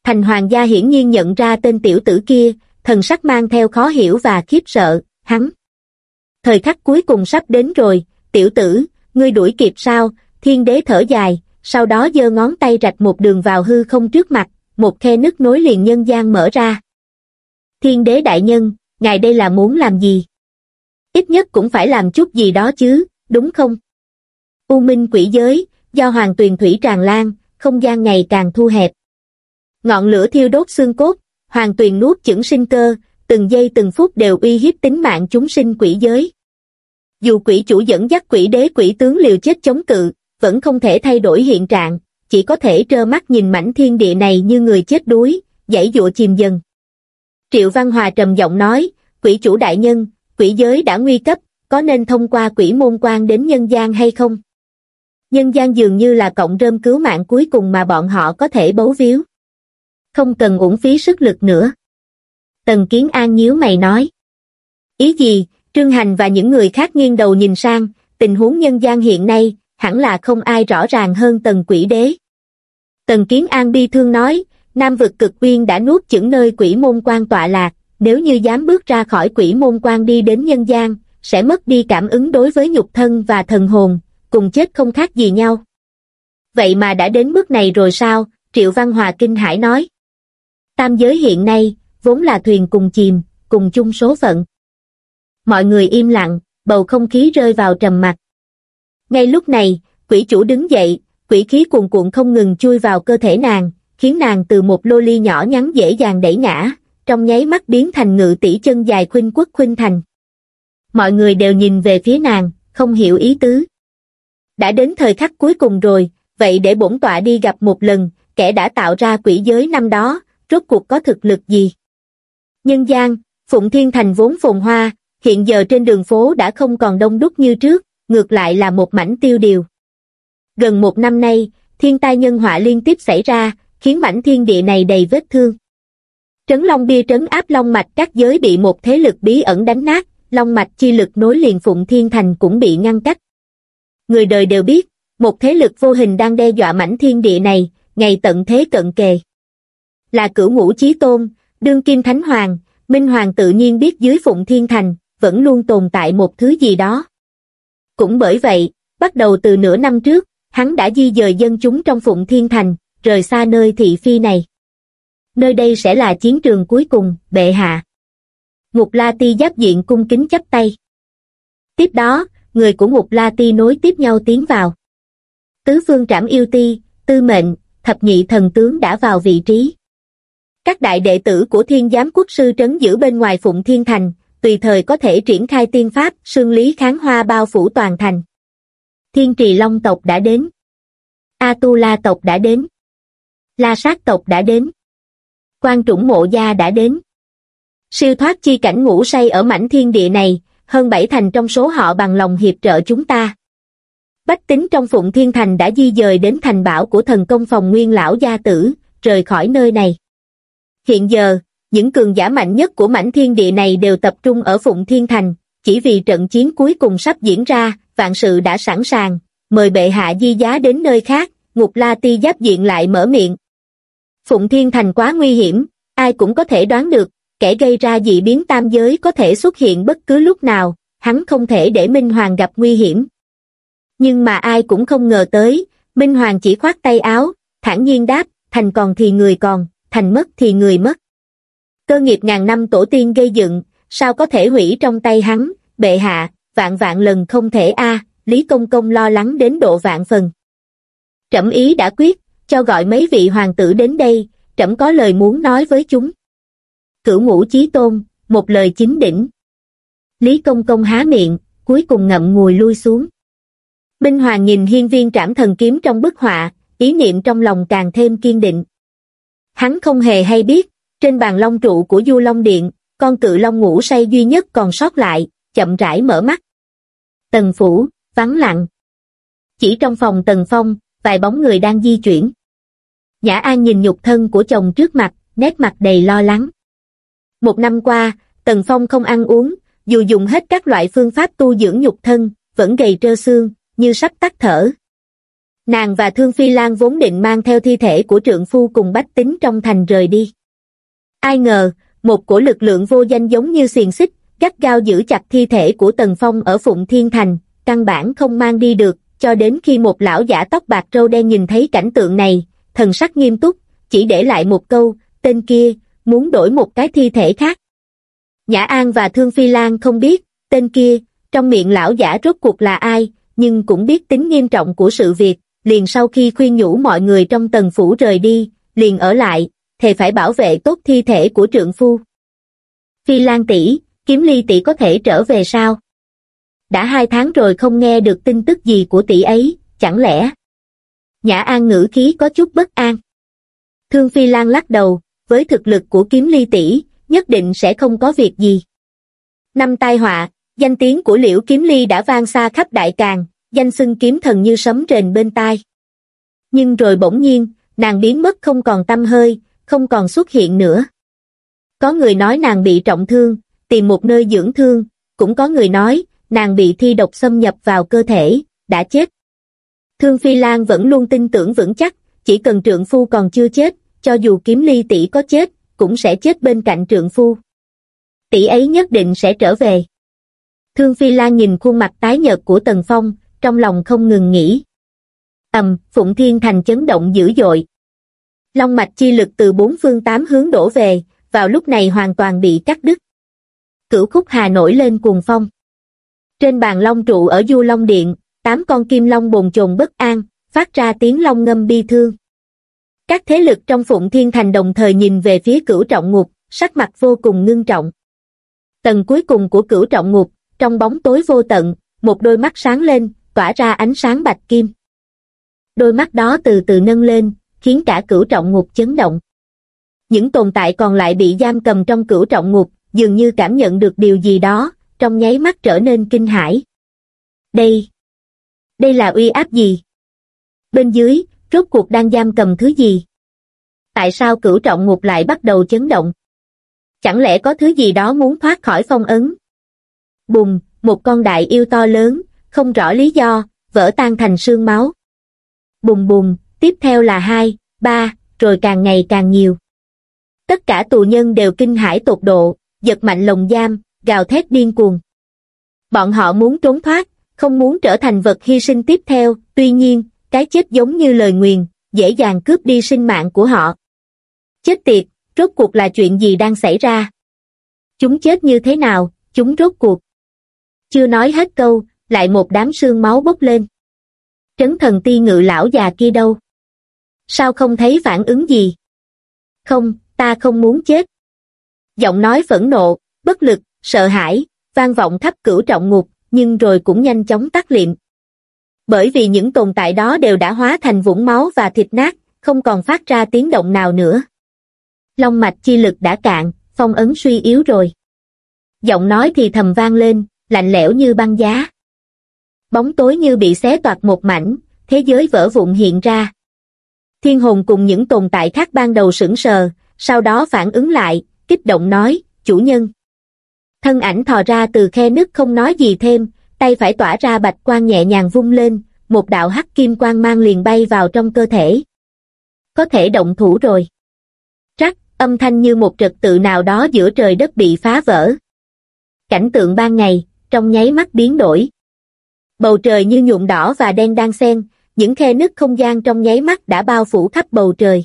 Thành Hoàng gia hiển nhiên nhận ra tên tiểu tử kia, thần sắc mang theo khó hiểu và khiếp sợ, hắn. Thời khắc cuối cùng sắp đến rồi, tiểu tử, ngươi đuổi kịp sao? Thiên đế thở dài, sau đó giơ ngón tay rạch một đường vào hư không trước mặt, một khe nứt nối liền nhân gian mở ra. Thiên đế đại nhân, ngài đây là muốn làm gì? Ít nhất cũng phải làm chút gì đó chứ, đúng không? U minh quỷ giới, do hoàng tuyền thủy tràn lan, không gian ngày càng thu hẹp. Ngọn lửa thiêu đốt xương cốt, hoàng tuyền nuốt chửng sinh cơ, từng giây từng phút đều uy hiếp tính mạng chúng sinh quỷ giới. Dù quỷ chủ dẫn dắt quỷ đế quỷ tướng liều chết chống cự, vẫn không thể thay đổi hiện trạng, chỉ có thể trơ mắt nhìn mảnh thiên địa này như người chết đuối, giãy giụa chìm dần. Triệu Văn Hòa trầm giọng nói, quỷ chủ đại nhân, quỷ giới đã nguy cấp, có nên thông qua quỷ môn quan đến nhân gian hay không? Nhân gian dường như là cọng rơm cứu mạng cuối cùng mà bọn họ có thể bấu víu. Không cần uổng phí sức lực nữa. Tần Kiến An nhíu mày nói. Ý gì? Trương Hành và những người khác nghiêng đầu nhìn sang, tình huống nhân gian hiện nay, hẳn là không ai rõ ràng hơn Tần Quỷ Đế. Tần Kiến An bi thương nói, Nam vực cực uyên đã nuốt chửng nơi quỷ môn quan tọa lạc, nếu như dám bước ra khỏi quỷ môn quan đi đến nhân gian, sẽ mất đi cảm ứng đối với nhục thân và thần hồn, cùng chết không khác gì nhau. Vậy mà đã đến mức này rồi sao? Triệu Văn Hòa kinh hãi nói. Tam giới hiện nay, vốn là thuyền cùng chìm, cùng chung số phận. Mọi người im lặng, bầu không khí rơi vào trầm mặc. Ngay lúc này, quỷ chủ đứng dậy, quỷ khí cuồn cuộn không ngừng chui vào cơ thể nàng, khiến nàng từ một lô ly nhỏ nhắn dễ dàng đẩy ngã, trong nháy mắt biến thành ngự tỷ chân dài khuynh quốc khuynh thành. Mọi người đều nhìn về phía nàng, không hiểu ý tứ. Đã đến thời khắc cuối cùng rồi, vậy để bổn tọa đi gặp một lần, kẻ đã tạo ra quỷ giới năm đó, rốt cuộc có thực lực gì? Nhân gian, Phụng Thiên Thành vốn phồn hoa, hiện giờ trên đường phố đã không còn đông đúc như trước, ngược lại là một mảnh tiêu điều. Gần một năm nay, thiên tai nhân họa liên tiếp xảy ra, khiến mảnh thiên địa này đầy vết thương. Trấn Long Bia trấn áp Long Mạch các giới bị một thế lực bí ẩn đánh nát, Long Mạch chi lực nối liền Phụng Thiên Thành cũng bị ngăn cách. Người đời đều biết, một thế lực vô hình đang đe dọa mảnh thiên địa này, ngày tận thế cận kề. Là Cửu Ngũ Chí Tôn, đương kim Thánh Hoàng, Minh Hoàng tự nhiên biết dưới Phụng Thiên Thành, vẫn luôn tồn tại một thứ gì đó. Cũng bởi vậy, bắt đầu từ nửa năm trước, hắn đã di dời dân chúng trong Phụng Thiên Thành, rời xa nơi thị phi này. Nơi đây sẽ là chiến trường cuối cùng, bệ hạ. Ngục La Ti giáp diện cung kính chắp tay. Tiếp đó, người của Ngục La Ti nối tiếp nhau tiến vào. Tứ phương trảm yêu ti, tư mệnh, thập nhị thần tướng đã vào vị trí. Các đại đệ tử của Thiên Giám Quốc sư trấn giữ bên ngoài Phụng Thiên Thành, tùy thời có thể triển khai tiên pháp, sương lý kháng hoa bao phủ toàn thành. Thiên Trì Long tộc đã đến. A-tu-la tộc đã đến. La Sát tộc đã đến. Quan Trũng Mộ Gia đã đến. Siêu thoát chi cảnh ngủ say ở mảnh thiên địa này, hơn 7 thành trong số họ bằng lòng hiệp trợ chúng ta. Bách tính trong Phụng Thiên Thành đã di dời đến thành bảo của thần công phòng Nguyên Lão Gia Tử, rời khỏi nơi này. Hiện giờ, những cường giả mạnh nhất của mảnh thiên địa này đều tập trung ở Phụng Thiên Thành, chỉ vì trận chiến cuối cùng sắp diễn ra, vạn sự đã sẵn sàng, mời bệ hạ di giá đến nơi khác. Ngục La Ti giáp diện lại mở miệng. Phụng Thiên Thành quá nguy hiểm, ai cũng có thể đoán được, kẻ gây ra dị biến tam giới có thể xuất hiện bất cứ lúc nào, hắn không thể để Minh Hoàng gặp nguy hiểm. Nhưng mà ai cũng không ngờ tới, Minh Hoàng chỉ khoát tay áo, thản nhiên đáp, thành còn thì người còn, thành mất thì người mất. Cơ nghiệp ngàn năm tổ tiên gây dựng, sao có thể hủy trong tay hắn, bệ hạ, vạn vạn lần không thể a. Lý Công Công lo lắng đến độ vạn phần. Trẫm ý đã quyết, cho gọi mấy vị hoàng tử đến đây, trẫm có lời muốn nói với chúng. Cửu Ngũ Chí Tôn, một lời chính đỉnh. Lý Công Công há miệng, cuối cùng ngậm ngùi lui xuống. Minh Hoàng nhìn hiên viên trảm thần kiếm trong bức họa, ý niệm trong lòng càng thêm kiên định. Hắn không hề hay biết, trên bàn long trụ của Du Long Điện, con cự long ngủ say duy nhất còn sót lại, chậm rãi mở mắt. Tần phủ, vắng lặng. Chỉ trong phòng Tần Phong, vài bóng người đang di chuyển. Nhã An nhìn nhục thân của chồng trước mặt, nét mặt đầy lo lắng. Một năm qua, Tần Phong không ăn uống, dù dùng hết các loại phương pháp tu dưỡng nhục thân, vẫn gầy trơ xương, như sắp tắt thở. Nàng và Thương Phi Lan vốn định mang theo thi thể của trượng phu cùng bách tính trong thành rời đi. Ai ngờ, một cổ lực lượng vô danh giống như xiềng xích, gắt gao giữ chặt thi thể của Tần Phong ở Phụng Thiên Thành, căn bản không mang đi được, cho đến khi một lão giả tóc bạc râu đen nhìn thấy cảnh tượng này, thần sắc nghiêm túc, chỉ để lại một câu, tên kia, muốn đổi một cái thi thể khác. Nhã An và Thương Phi Lan không biết, tên kia, trong miệng lão giả rốt cuộc là ai, nhưng cũng biết tính nghiêm trọng của sự việc, liền sau khi khuyên nhủ mọi người trong Tần phủ rời đi, liền ở lại, thề phải bảo vệ tốt thi thể của trượng phu. Phi Lan tỷ, Kiếm Ly tỷ có thể trở về sao? Đã 2 tháng rồi không nghe được tin tức gì của tỷ ấy, chẳng lẽ? Nhã An ngữ khí có chút bất an. Thương Phi Lan lắc đầu, với thực lực của Kiếm Ly tỷ, nhất định sẽ không có việc gì. Năm tai họa, danh tiếng của Liễu Kiếm Ly đã vang xa khắp Đại Càn, danh xưng kiếm thần như sấm rền bên tai. Nhưng rồi bỗng nhiên, nàng biến mất không còn tăm hơi, không còn xuất hiện nữa. Có người nói nàng bị trọng thương, tìm một nơi dưỡng thương, cũng có người nói, nàng bị thi độc xâm nhập vào cơ thể, đã chết. Thương Phi Lan vẫn luôn tin tưởng vững chắc, chỉ cần trượng phu còn chưa chết, cho dù Kiếm Ly tỷ có chết, cũng sẽ chết bên cạnh trượng phu. Tỷ ấy nhất định sẽ trở về. Thương Phi Lan nhìn khuôn mặt tái nhợt của Tần Phong, trong lòng không ngừng nghĩ. Phụng Thiên Thành chấn động dữ dội. Long mạch chi lực từ 4 phương 8 hướng đổ về, vào lúc này hoàn toàn bị cắt đứt. Cửu Khúc Hà nổi lên cuồng phong. Trên bàn long trụ ở Du Long Điện, 8 con kim long bồn chồn bất an, phát ra tiếng long ngâm bi thương. Các thế lực trong Phụng Thiên Thành đồng thời nhìn về phía Cửu Trọng Ngục, sắc mặt vô cùng ngưng trọng. Tầng cuối cùng của Cửu Trọng Ngục, trong bóng tối vô tận, một đôi mắt sáng lên, tỏa ra ánh sáng bạch kim. Đôi mắt đó từ từ nâng lên, khiến cả Cửu Trọng Ngục chấn động. Những tồn tại còn lại bị giam cầm trong Cửu Trọng Ngục, dường như cảm nhận được điều gì đó, trong nháy mắt trở nên kinh hãi. Đây là uy áp gì? Bên dưới, rốt cuộc đang giam cầm thứ gì? Tại sao Cửu Trọng Ngục lại bắt đầu chấn động? Chẳng lẽ có thứ gì đó muốn thoát khỏi phong ấn? Bùng, một con đại yêu to lớn, không rõ lý do, vỡ tan thành sương máu. Bùng bùng, tiếp theo là 2, 3, rồi càng ngày càng nhiều. Tất cả tù nhân đều kinh hãi tột độ, giật mạnh lồng giam, gào thét điên cuồng. Bọn họ muốn trốn thoát, không muốn trở thành vật hy sinh tiếp theo, tuy nhiên, cái chết giống như lời nguyền, dễ dàng cướp đi sinh mạng của họ. Chết tiệt, rốt cuộc là chuyện gì đang xảy ra? Chúng chết như thế nào, chúng rốt cuộc? Chưa nói hết câu, lại một đám sương máu bốc lên. Trấn Thần Ti Ngự lão già kia đâu? Sao không thấy phản ứng gì? Không, ta không muốn chết. Giọng nói phẫn nộ, bất lực, sợ hãi, vang vọng khắp Cửu Trọng Ngục, nhưng rồi cũng nhanh chóng tắt liệm. Bởi vì những tồn tại đó đều đã hóa thành vũng máu và thịt nát, không còn phát ra tiếng động nào nữa. Long mạch chi lực đã cạn, phong ấn suy yếu rồi. Giọng nói thì thầm vang lên, lạnh lẽo như băng giá. Bóng tối như bị xé toạc một mảnh, thế giới vỡ vụn hiện ra. Thiên hồn cùng những tồn tại khác ban đầu sững sờ, sau đó phản ứng lại, kích động nói, chủ nhân. Thân ảnh thò ra từ khe nứt không nói gì thêm, tay phải tỏa ra bạch quang nhẹ nhàng vung lên, một đạo hắc kim quang mang liền bay vào trong cơ thể. Có thể động thủ rồi. Rắc, âm thanh như một trật tự nào đó giữa trời đất bị phá vỡ. Cảnh tượng ban ngày, trong nháy mắt biến đổi. Bầu trời như nhuộm đỏ và đen đan xen, những khe nứt không gian trong nháy mắt đã bao phủ khắp bầu trời.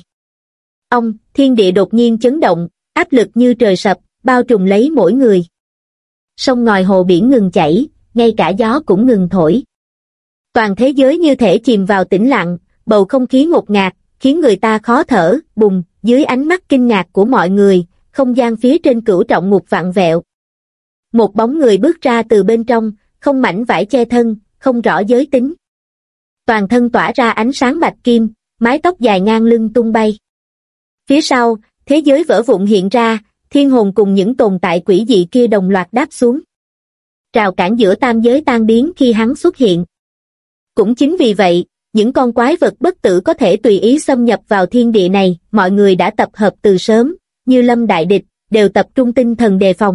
Thiên địa đột nhiên chấn động, áp lực như trời sập, bao trùm lấy mỗi người. Sông ngòi hồ biển ngừng chảy, ngay cả gió cũng ngừng thổi. Toàn thế giới như thể chìm vào tĩnh lặng, bầu không khí ngột ngạt, khiến người ta khó thở. Bùng, dưới ánh mắt kinh ngạc của mọi người, không gian phía trên Cửu Trọng Ngục vặn vẹo. Một bóng người bước ra từ bên trong, không mảnh vải che thân, không rõ giới tính. Toàn thân tỏa ra ánh sáng bạch kim, mái tóc dài ngang lưng tung bay. Phía sau, thế giới vỡ vụn hiện ra, thiên hồn cùng những tồn tại quỷ dị kia đồng loạt đáp xuống. Rào cản giữa tam giới tan biến khi hắn xuất hiện. Cũng chính vì vậy, những con quái vật bất tử có thể tùy ý xâm nhập vào thiên địa này, mọi người đã tập hợp từ sớm, như lâm đại địch, đều tập trung tinh thần đề phòng.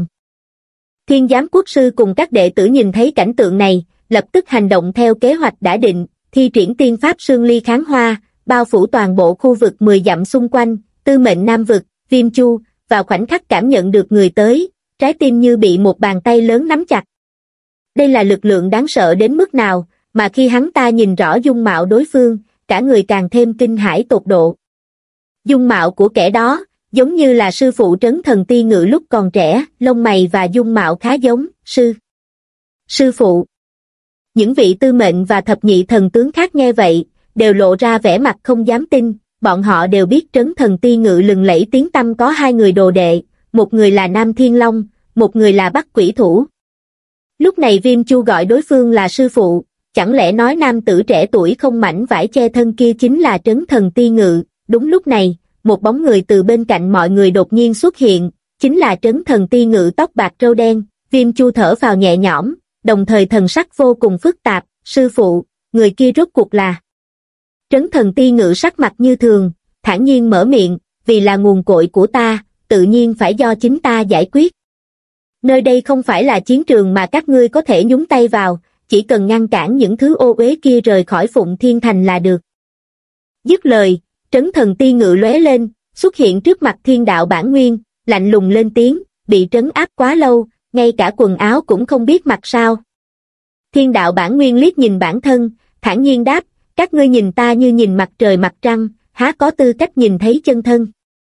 Thiên Giám Quốc Sư cùng các đệ tử nhìn thấy cảnh tượng này, lập tức hành động theo kế hoạch đã định, thi triển tiên pháp sương ly kháng hoa, bao phủ toàn bộ khu vực 10 dặm xung quanh, Tư Mệnh Nam Vực. Viêm Chu vào khoảnh khắc cảm nhận được người tới, trái tim như bị một bàn tay lớn nắm chặt. Đây là lực lượng đáng sợ đến mức nào, mà khi hắn ta nhìn rõ dung mạo đối phương, cả người càng thêm kinh hãi tột độ. Dung mạo của kẻ đó, giống như là sư phụ Trấn Thần Ti Ngự lúc còn trẻ, lông mày và dung mạo khá giống, sư phụ. Những vị tư mệnh và thập nhị thần tướng khác nghe vậy, đều lộ ra vẻ mặt không dám tin, bọn họ đều biết Trấn Thần Ti Ngự lừng lẫy tiếng tăm có hai người đồ đệ, một người là Nam Thiên Long, một người là Bắc Quỷ Thủ. Lúc này Viêm Chu gọi đối phương là sư phụ, chẳng lẽ nói nam tử trẻ tuổi không mảnh vải che thân kia chính là Trấn Thần Ti Ngự? Đúng lúc này, một bóng người từ bên cạnh mọi người đột nhiên xuất hiện, chính là Trấn Thần Ti Ngự tóc bạc râu đen. Viêm Chu thở phào nhẹ nhõm, đồng thời thần sắc vô cùng phức tạp. Sư phụ, người kia rốt cuộc là? Trấn Thần Ti Ngự sắc mặt như thường, thản nhiên mở miệng, vì là nguồn cội của ta, tự nhiên phải do chính ta giải quyết. Nơi đây không phải là chiến trường mà các ngươi có thể nhúng tay vào, chỉ cần ngăn cản những thứ ô uế kia rời khỏi Phụng Thiên Thành là được. Dứt lời, Trấn Thần Ti Ngự lóe lên, xuất hiện trước mặt Thiên Đạo Bản Nguyên, lạnh lùng lên tiếng, bị trấn áp quá lâu, ngay cả quần áo cũng không biết mặc sao. Thiên Đạo Bản Nguyên liếc nhìn bản thân, thản nhiên đáp, các ngươi nhìn ta như nhìn mặt trời mặt trăng, há có tư cách nhìn thấy chân thân.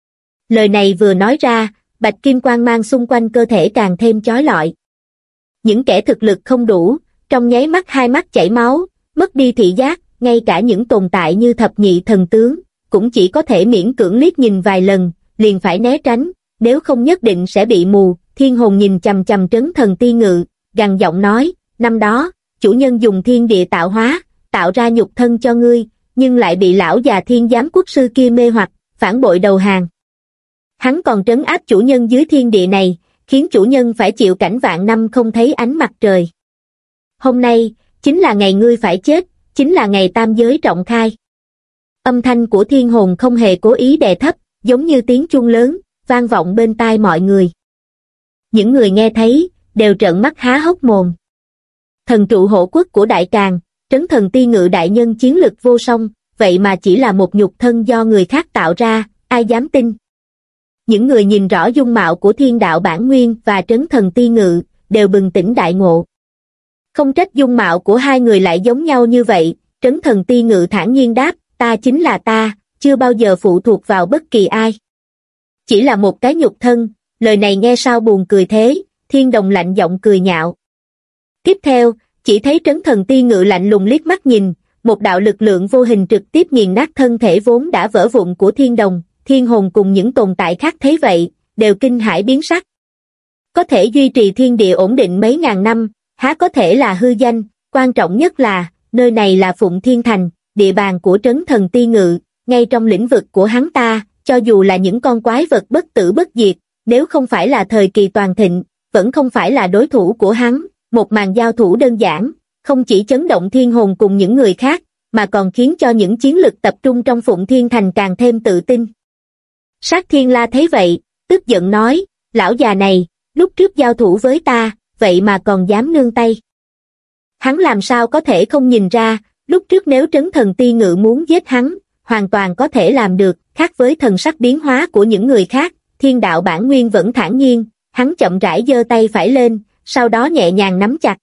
Lời này vừa nói ra, bạch kim quang mang xung quanh cơ thể càng thêm chói lọi. Những kẻ thực lực không đủ, trong nháy mắt hai mắt chảy máu, mất đi thị giác, ngay cả những tồn tại như thập nhị thần tướng, cũng chỉ có thể miễn cưỡng liếc nhìn vài lần, liền phải né tránh, nếu không nhất định sẽ bị mù. Thiên Hồn nhìn chằm chằm Trấn Thần Ti Ngự, gằn giọng nói, năm đó, chủ nhân dùng thiên địa tạo hóa, tạo ra nhục thân cho ngươi, nhưng lại bị lão già thiên giám quốc sư kia mê hoặc, phản bội đầu hàng. Hắn còn trấn áp chủ nhân dưới thiên địa này, khiến chủ nhân phải chịu cảnh vạn năm không thấy ánh mặt trời. Hôm nay, chính là ngày ngươi phải chết, chính là ngày tam giới trọng khai. Âm thanh của Thiên Hồn không hề cố ý đè thấp, giống như tiếng chuông lớn, vang vọng bên tai mọi người. Những người nghe thấy, đều trợn mắt há hốc mồm. Thần trụ hộ quốc của Đại Càn, Trấn Thần Ti Ngự đại nhân chiến lực vô song, vậy mà chỉ là một nhục thân do người khác tạo ra, ai dám tin. Những người nhìn rõ dung mạo của Thiên Đạo Bản Nguyên và Trấn Thần Ti Ngự, đều bừng tỉnh đại ngộ. Không trách dung mạo của hai người lại giống nhau như vậy, Trấn Thần Ti Ngự thản nhiên đáp, ta chính là ta, chưa bao giờ phụ thuộc vào bất kỳ ai. Chỉ là một cái nhục thân, lời này nghe sao buồn cười thế. Thiên Đồng lạnh giọng cười nhạo. Tiếp theo, chỉ thấy Trấn Thần Ti Ngự lạnh lùng liếc mắt nhìn, một đạo lực lượng vô hình trực tiếp nghiền nát thân thể vốn đã vỡ vụn của Thiên Đồng. Thiên Hồn cùng những tồn tại khác thấy vậy, đều kinh hãi biến sắc. Có thể duy trì thiên địa ổn định mấy ngàn năm, há có thể là hư danh, quan trọng nhất là, nơi này là Phụng Thiên Thành, địa bàn của Trấn Thần Ti Ngự, ngay trong lĩnh vực của hắn ta, cho dù là những con quái vật bất tử bất diệt, nếu không phải là thời kỳ toàn thịnh, vẫn không phải là đối thủ của hắn. Một màn giao thủ đơn giản, không chỉ chấn động Thiên Hồn cùng những người khác, mà còn khiến cho những chiến lực tập trung trong Phụng Thiên Thành càng thêm tự tin. Sát Thiên La thấy vậy, tức giận nói, lão già này, lúc trước giao thủ với ta, vậy mà còn dám nương tay. Hắn làm sao có thể không nhìn ra, lúc trước nếu Trấn Thần Ti Ngự muốn giết hắn, hoàn toàn có thể làm được. Khác với thần sắc biến hóa của những người khác, Thiên Đạo Bản Nguyên vẫn thản nhiên, hắn chậm rãi giơ tay phải lên, sau đó nhẹ nhàng nắm chặt.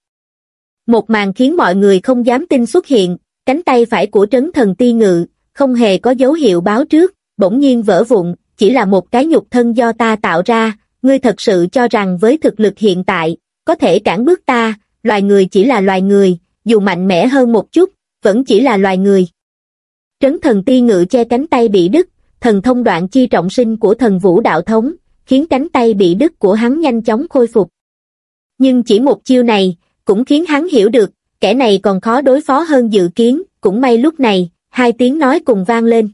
Một màn khiến mọi người không dám tin xuất hiện, cánh tay phải của Trấn Thần Ti Ngự, không hề có dấu hiệu báo trước, bỗng nhiên vỡ vụn, chỉ là một cái nhục thân do ta tạo ra, ngươi thật sự cho rằng với thực lực hiện tại, có thể cản bước ta, loài người chỉ là loài người, dù mạnh mẽ hơn một chút, vẫn chỉ là loài người. Trấn Thần Ti Ngự che cánh tay bị đứt, thần thông đoạn chi trọng sinh của Thần Vũ Đạo Thống, khiến cánh tay bị đứt của hắn nhanh chóng khôi phục. Nhưng chỉ một chiêu này, cũng khiến hắn hiểu được, kẻ này còn khó đối phó hơn dự kiến, cũng may lúc này, hai tiếng nói cùng vang lên.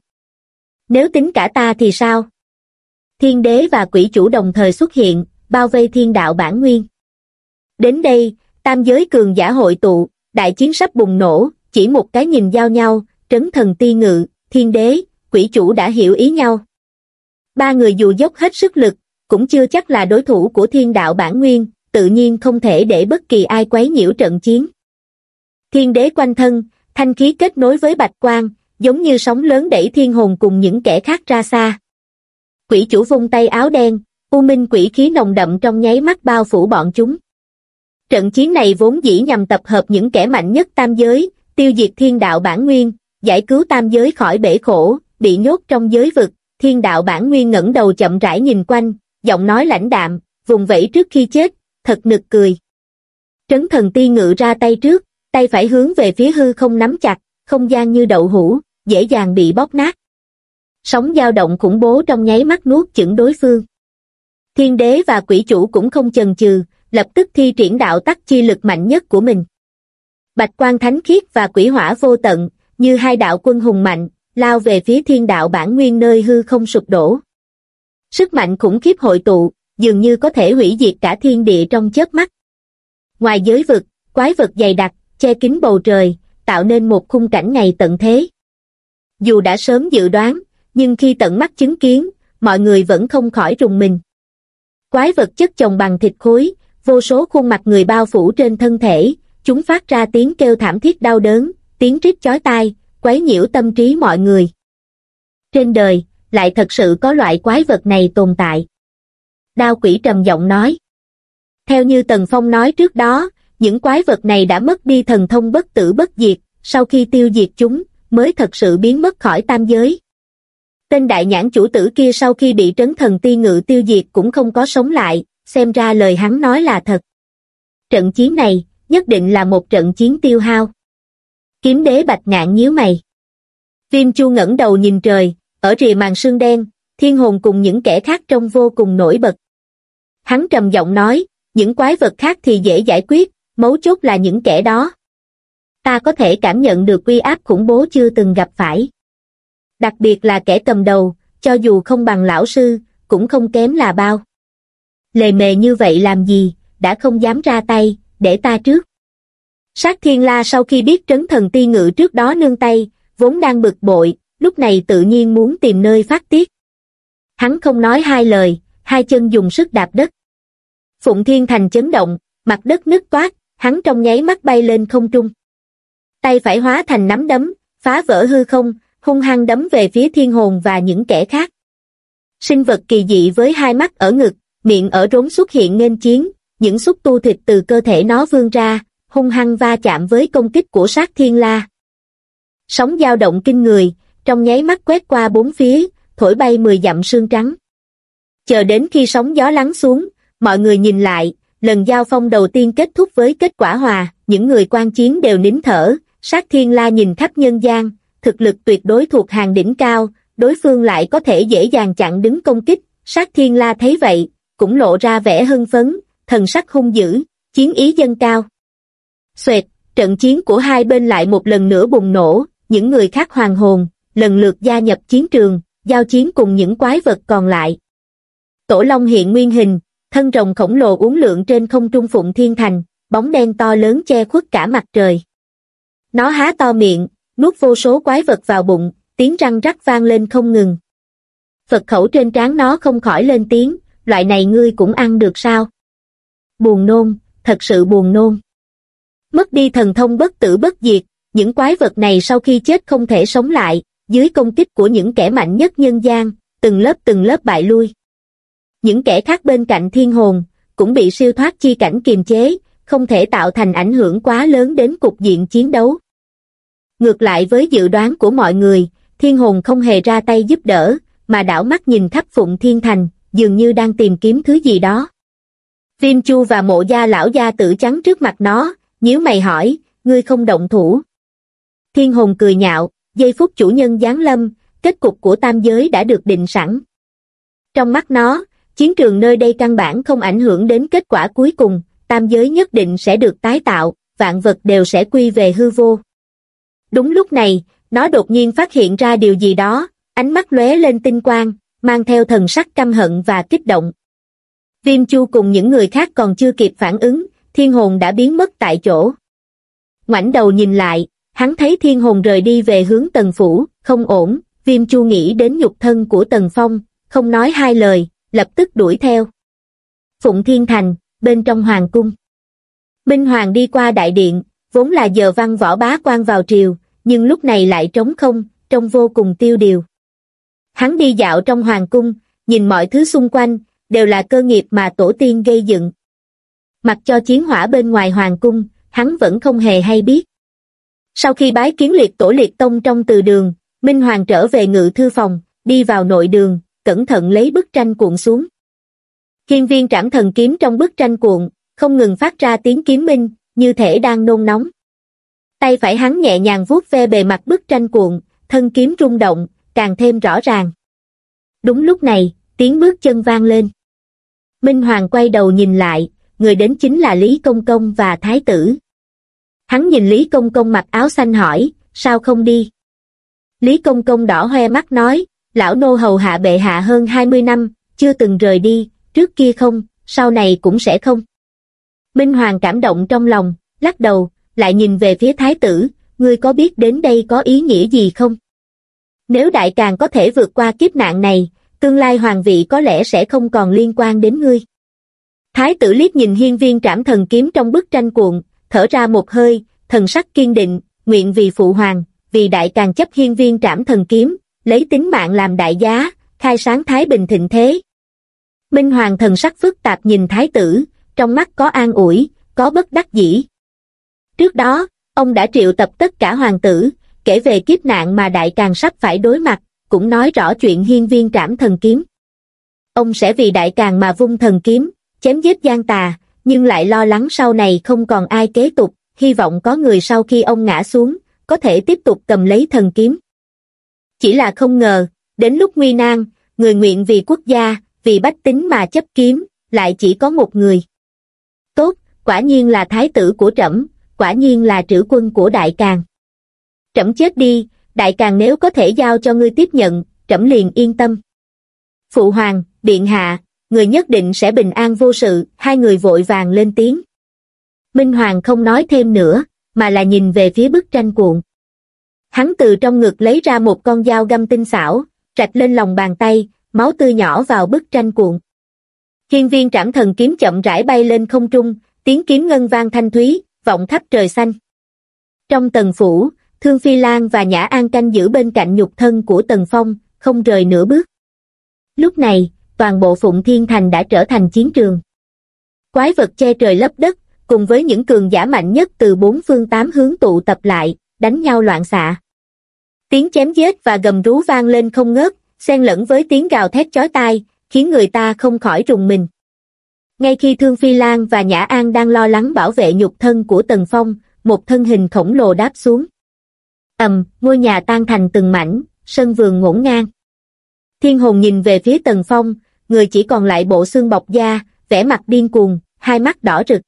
Nếu tính cả ta thì sao? Thiên Đế và Quỷ Chủ đồng thời xuất hiện, bao vây Thiên Đạo Bản Nguyên. Đến đây, tam giới cường giả hội tụ, đại chiến sắp bùng nổ, chỉ một cái nhìn giao nhau, Trấn Thần Ti Ngự, Thiên Đế, Quỷ Chủ đã hiểu ý nhau. Ba người dù dốc hết sức lực, cũng chưa chắc là đối thủ của Thiên Đạo Bản Nguyên, tự nhiên không thể để bất kỳ ai quấy nhiễu trận chiến. Thiên Đế quanh thân, thanh khí kết nối với bạch quang, giống như sóng lớn đẩy thiên hồn cùng những kẻ khác ra xa. Quỷ chủ vung tay áo đen, u minh quỷ khí nồng đậm trong nháy mắt bao phủ bọn chúng. Trận chiến này vốn dĩ nhằm tập hợp những kẻ mạnh nhất tam giới, tiêu diệt thiên đạo bản nguyên, giải cứu tam giới khỏi bể khổ, bị nhốt trong giới vực. Thiên đạo bản nguyên ngẩng đầu chậm rãi nhìn quanh, giọng nói lãnh đạm, vùng vẫy trước khi chết, thật nực cười. Trấn Thần Ti Ngự ra tay trước, tay phải hướng về phía hư không nắm chặt, không gian như đậu hũ, dễ dàng bị bóp nát. Sóng dao động khủng bố trong nháy mắt nuốt chửng đối phương. Thiên đế và quỷ chủ cũng không chần chừ, lập tức thi triển đạo tắc chi lực mạnh nhất của mình. Bạch quang thánh khiết và quỷ hỏa vô tận, như hai đạo quân hùng mạnh, lao về phía thiên đạo bản nguyên nơi hư không sụp đổ. Sức mạnh khủng khiếp hội tụ, dường như có thể hủy diệt cả thiên địa trong chớp mắt. Ngoài giới vực, quái vật dày đặc, che kín bầu trời, tạo nên một khung cảnh ngày tận thế. Dù đã sớm dự đoán, nhưng khi tận mắt chứng kiến, mọi người vẫn không khỏi rùng mình. Quái vật chất chồng bằng thịt khối, vô số khuôn mặt người bao phủ trên thân thể, chúng phát ra tiếng kêu thảm thiết đau đớn, tiếng rít chói tai, quấy nhiễu tâm trí mọi người. Trên đời, lại thật sự có loại quái vật này tồn tại. Đao quỷ trầm giọng nói. Theo như Tần Phong nói trước đó, những quái vật này đã mất đi thần thông bất tử bất diệt, sau khi tiêu diệt chúng, mới thật sự biến mất khỏi tam giới. Tên đại nhãn chủ tử kia sau khi bị Trấn Thần Ti Ngự tiêu diệt cũng không có sống lại, xem ra lời hắn nói là thật. Trận chiến này, nhất định là một trận chiến tiêu hao. Kiếm đế Bạch Ngạn nhíu mày. Viêm Chu ngẩng đầu nhìn trời, ở rìa màn sương đen, thiên hồn cùng những kẻ khác trông vô cùng nổi bật. Hắn trầm giọng nói, những quái vật khác thì dễ giải quyết, mấu chốt là những kẻ đó. Ta có thể cảm nhận được uy áp khủng bố chưa từng gặp phải. Đặc biệt là kẻ cầm đầu, cho dù không bằng lão sư, cũng không kém là bao. Lề mề như vậy làm gì, đã không dám ra tay, để ta trước. Sát Thiên La sau khi biết Trấn Thần Ti Ngự trước đó nương tay, vốn đang bực bội, lúc này tự nhiên muốn tìm nơi phát tiết. Hắn không nói hai lời, hai chân dùng sức đạp đất. Phụng Thiên Thành chấn động, mặt đất nứt toác, hắn trong nháy mắt bay lên không trung. Tay phải hóa thành nắm đấm, phá vỡ hư không, hung hăng đấm về phía thiên hồn và những kẻ khác. Sinh vật kỳ dị với hai mắt ở ngực, miệng ở rốn xuất hiện nghênh chiến, những xúc tu thịt từ cơ thể nó vươn ra, hung hăng va chạm với công kích của Sát Thiên La. Sóng dao động kinh người, trong nháy mắt quét qua bốn phía, thổi bay 10 dặm sương trắng. Chờ đến khi sóng gió lắng xuống, mọi người nhìn lại, lần giao phong đầu tiên kết thúc với kết quả hòa, những người quan chiến đều nín thở, Sát Thiên La nhìn khắp nhân gian, thực lực tuyệt đối thuộc hàng đỉnh cao, đối phương lại có thể dễ dàng chặn đứng công kích, Sát Thiên La thấy vậy, cũng lộ ra vẻ hưng phấn, thần sắc hung dữ, chiến ý dâng cao. Xoẹt, trận chiến của hai bên lại một lần nữa bùng nổ, những người khác hoàn hồn, lần lượt gia nhập chiến trường, giao chiến cùng những quái vật còn lại. Tổ Long hiện nguyên hình, thân rồng khổng lồ uốn lượn trên không trung Phụng Thiên Thành, bóng đen to lớn che khuất cả mặt trời. Nó há to miệng, nuốt vô số quái vật vào bụng, tiếng răng rắc vang lên không ngừng. Phật khẩu trên trán nó không khỏi lên tiếng, loại này ngươi cũng ăn được sao? Buồn nôn, thật sự buồn nôn. Mất đi thần thông bất tử bất diệt, những quái vật này sau khi chết không thể sống lại, dưới công kích của những kẻ mạnh nhất nhân gian, từng lớp bại lui. Những kẻ khác bên cạnh thiên hồn, cũng bị siêu thoát chi cảnh kiềm chế, không thể tạo thành ảnh hưởng quá lớn đến cục diện chiến đấu. Ngược lại với dự đoán của mọi người, thiên hồn không hề ra tay giúp đỡ, mà đảo mắt nhìn khắp Phụng Thiên Thành, dường như đang tìm kiếm thứ gì đó. Viêm Chu và Mộ Gia lão gia tử chắn trước mặt nó, nhíu mày hỏi, ngươi không động thủ. Thiên hồn cười nhạo, giây phút chủ nhân giáng lâm, kết cục của tam giới đã được định sẵn. Trong mắt nó, chiến trường nơi đây căn bản không ảnh hưởng đến kết quả cuối cùng, tam giới nhất định sẽ được tái tạo, vạn vật đều sẽ quy về hư vô. Đúng lúc này, nó đột nhiên phát hiện ra điều gì đó, ánh mắt lóe lên tinh quang, mang theo thần sắc căm hận và kích động. Viêm Chu cùng những người khác còn chưa kịp phản ứng, thiên hồn đã biến mất tại chỗ. Ngoảnh đầu nhìn lại, hắn thấy thiên hồn rời đi về hướng Tần Phủ, không ổn, Viêm Chu nghĩ đến nhục thân của Tần Phong, không nói hai lời, lập tức đuổi theo. Phụng Thiên Thành, bên trong hoàng cung. Minh Hoàng đi qua đại điện, vốn là giờ văn võ bá quan vào triều, nhưng lúc này lại trống không, trông vô cùng tiêu điều. Hắn đi dạo trong hoàng cung, nhìn mọi thứ xung quanh, đều là cơ nghiệp mà tổ tiên gây dựng. Mặc cho chiến hỏa bên ngoài hoàng cung, hắn vẫn không hề hay biết. Sau khi bái kiến liệt tổ liệt tông trong từ đường, Minh Hoàng trở về ngự thư phòng, đi vào nội đường, cẩn thận lấy bức tranh cuộn xuống. Hiên viên trảm thần kiếm trong bức tranh cuộn, không ngừng phát ra tiếng kiếm minh, như thể đang nôn nóng. Tay phải hắn nhẹ nhàng vuốt ve bề mặt bức tranh cuộn, thân kiếm rung động, càng thêm rõ ràng. Đúng lúc này, tiếng bước chân vang lên. Minh Hoàng quay đầu nhìn lại, người đến chính là Lý Công Công và Thái tử. Hắn nhìn Lý Công Công mặc áo xanh hỏi, sao không đi? Lý Công Công đỏ hoe mắt nói, lão nô hầu hạ bệ hạ hơn 20 năm, chưa từng rời đi, trước kia không, sau này cũng sẽ không. Minh Hoàng cảm động trong lòng, lắc đầu, lại nhìn về phía Thái tử, ngươi có biết đến đây có ý nghĩa gì không? Nếu đại càn có thể vượt qua kiếp nạn này, tương lai hoàng vị có lẽ sẽ không còn liên quan đến ngươi. Thái tử liếc nhìn hiên viên trảm thần kiếm trong bức tranh cuộn, thở ra một hơi, thần sắc kiên định, nguyện vì phụ hoàng, vì đại càn chấp hiên viên trảm thần kiếm, lấy tính mạng làm đại giá, khai sáng thái bình thịnh thế. Minh Hoàng thần sắc phức tạp nhìn thái tử, trong mắt có an ủi, có bất đắc dĩ. Trước đó, ông đã triệu tập tất cả hoàng tử, kể về kiếp nạn mà đại càn sắp phải đối mặt, cũng nói rõ chuyện hiên viên trảm thần kiếm. Ông sẽ vì đại càn mà vung thần kiếm, chém giết gian tà, nhưng lại lo lắng sau này không còn ai kế tục, hy vọng có người sau khi ông ngã xuống, có thể tiếp tục cầm lấy thần kiếm. Chỉ là không ngờ, đến lúc nguy nan, người nguyện vì quốc gia, vì bách tính mà chấp kiếm, lại chỉ có một người. Tốt, quả nhiên là thái tử của trẫm, quả nhiên là trữ quân của đại càn. Trẫm chết đi, đại càn nếu có thể giao cho ngươi tiếp nhận, trẫm liền yên tâm. Phụ hoàng, điện hạ, người nhất định sẽ bình an vô sự, hai người vội vàng lên tiếng. Minh Hoàng không nói thêm nữa, mà là nhìn về phía bức tranh cuộn. Hắn từ trong ngực lấy ra một con dao găm tinh xảo, rạch lên lòng bàn tay, máu tươi nhỏ vào bức tranh cuộn. Hiên viên trảm thần kiếm chậm rãi bay lên không trung, tiếng kiếm ngân vang thanh thúy, vọng khắp trời xanh. Trong tần phủ, Thương Phi Lan và Nhã An canh giữ bên cạnh nhục thân của Tần Phong, không rời nửa bước. Lúc này, toàn bộ Phụng Thiên Thành đã trở thành chiến trường. Quái vật che trời lấp đất, cùng với những cường giả mạnh nhất từ bốn phương tám hướng tụ tập lại, đánh nhau loạn xạ. Tiếng chém giết và gầm rú vang lên không ngớt, xen lẫn với tiếng gào thét chói tai, khiến người ta không khỏi rùng mình. Ngay khi Thương Phi Lan và Nhã An đang lo lắng bảo vệ nhục thân của Tần Phong, một thân hình khổng lồ đáp xuống. Ngôi nhà tan thành từng mảnh, sân vườn ngổn ngang. Thiên Hồn nhìn về phía Tần Phong, người chỉ còn lại bộ xương bọc da, vẻ mặt điên cuồng, hai mắt đỏ rực.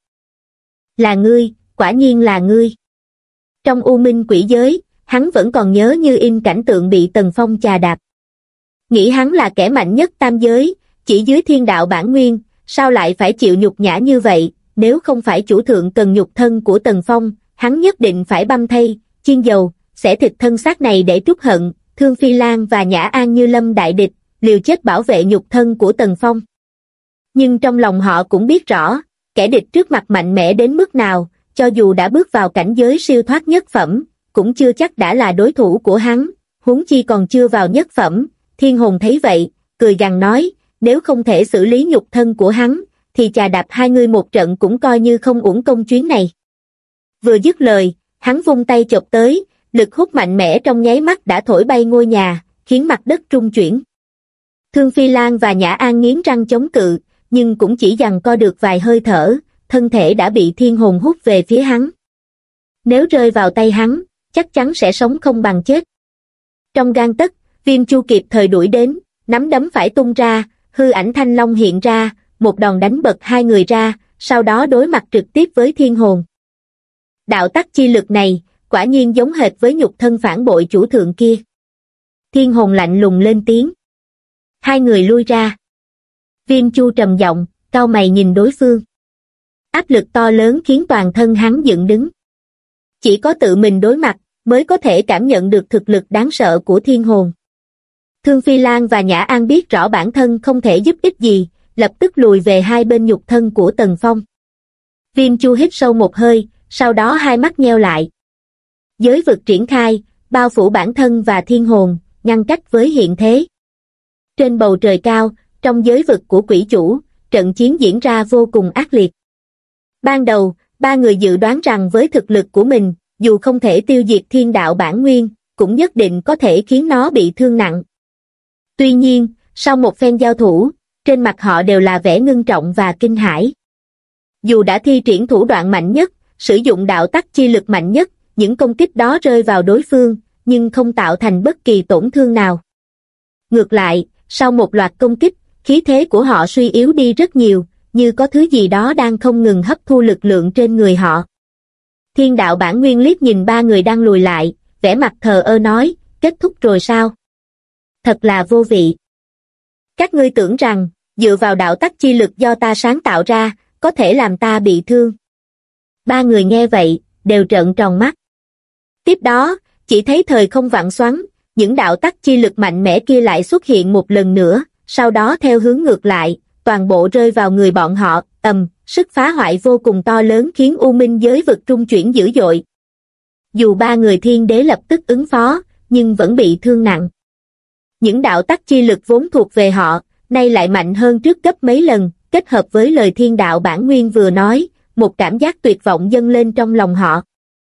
Là ngươi, quả nhiên là ngươi. Trong u minh quỷ giới, hắn vẫn còn nhớ như in cảnh tượng bị Tần Phong chà đạp. Nghĩ hắn là kẻ mạnh nhất tam giới, chỉ dưới thiên đạo bản nguyên, sao lại phải chịu nhục nhã như vậy, nếu không phải chủ thượng cần nhục thân của Tần Phong, hắn nhất định phải băm thây, chiên dầu, xẻ thịt thân xác này để trút hận. Thương Phi Lan và Nhã An như lâm đại địch, liều chết bảo vệ nhục thân của Tần Phong. Nhưng trong lòng họ cũng biết rõ, kẻ địch trước mặt mạnh mẽ đến mức nào, cho dù đã bước vào cảnh giới siêu thoát nhất phẩm, cũng chưa chắc đã là đối thủ của hắn, huống chi còn chưa vào nhất phẩm. Thiên Hồn thấy vậy, cười gằn nói, nếu không thể xử lý nhục thân của hắn, thì chà đạp hai người một trận cũng coi như không uổng công chuyến này. Vừa dứt lời, hắn vung tay chộp tới, lực hút mạnh mẽ trong nháy mắt đã thổi bay ngôi nhà, khiến mặt đất rung chuyển. Thương Phi Lan và Nhã An nghiến răng chống cự, nhưng cũng chỉ giằng co được vài hơi thở, thân thể đã bị Thiên Hồn hút về phía hắn. Nếu rơi vào tay hắn, chắc chắn sẽ sống không bằng chết. Trong gang tấc, Viêm Chu kịp thời đuổi đến, nắm đấm phải tung ra, hư ảnh Thanh Long hiện ra, một đòn đánh bật hai người ra, sau đó đối mặt trực tiếp với Thiên Hồn. Đạo tắc chi lực này, quả nhiên giống hệt với nhục thân phản bội chủ thượng kia. Thiên Hồn lạnh lùng lên tiếng. Hai người lui ra. Viêm Chu trầm giọng, cau mày nhìn đối phương. Áp lực to lớn khiến toàn thân hắn dựng đứng. Chỉ có tự mình đối mặt, mới có thể cảm nhận được thực lực đáng sợ của Thiên Hồn. Thương Phi Lan và Nhã An biết rõ bản thân không thể giúp ích gì, lập tức lùi về hai bên nhục thân của Tần Phong. Viêm Chu hít sâu một hơi, sau đó hai mắt nheo lại. Giới vực triển khai, bao phủ bản thân và thiên hồn, ngăn cách với hiện thế. Trên bầu trời cao, trong giới vực của quỷ chủ, trận chiến diễn ra vô cùng ác liệt. Ban đầu, ba người dự đoán rằng với thực lực của mình, dù không thể tiêu diệt thiên đạo bản nguyên, cũng nhất định có thể khiến nó bị thương nặng. Tuy nhiên, sau một phen giao thủ, trên mặt họ đều là vẻ ngưng trọng và kinh hãi. Dù đã thi triển thủ đoạn mạnh nhất, sử dụng đạo tắc chi lực mạnh nhất, những công kích đó rơi vào đối phương, nhưng không tạo thành bất kỳ tổn thương nào. Ngược lại, sau một loạt công kích, khí thế của họ suy yếu đi rất nhiều, như có thứ gì đó đang không ngừng hấp thu lực lượng trên người họ. Thiên đạo bản nguyên liếc nhìn ba người đang lùi lại, vẻ mặt thờ ơ nói, kết thúc rồi sao? Thật là vô vị. Các ngươi tưởng rằng, dựa vào đạo tắc chi lực do ta sáng tạo ra, có thể làm ta bị thương. Ba người nghe vậy, đều trợn tròn mắt. Tiếp đó, chỉ thấy thời không vặn xoắn, những đạo tắc chi lực mạnh mẽ kia lại xuất hiện một lần nữa, sau đó theo hướng ngược lại, toàn bộ rơi vào người bọn họ, sức phá hoại vô cùng to lớn khiến U Minh giới vực trung chuyển dữ dội. Dù ba người thiên đế lập tức ứng phó, nhưng vẫn bị thương nặng. Những đạo tắc chi lực vốn thuộc về họ, nay lại mạnh hơn trước gấp mấy lần, kết hợp với lời thiên đạo bản nguyên vừa nói, một cảm giác tuyệt vọng dâng lên trong lòng họ.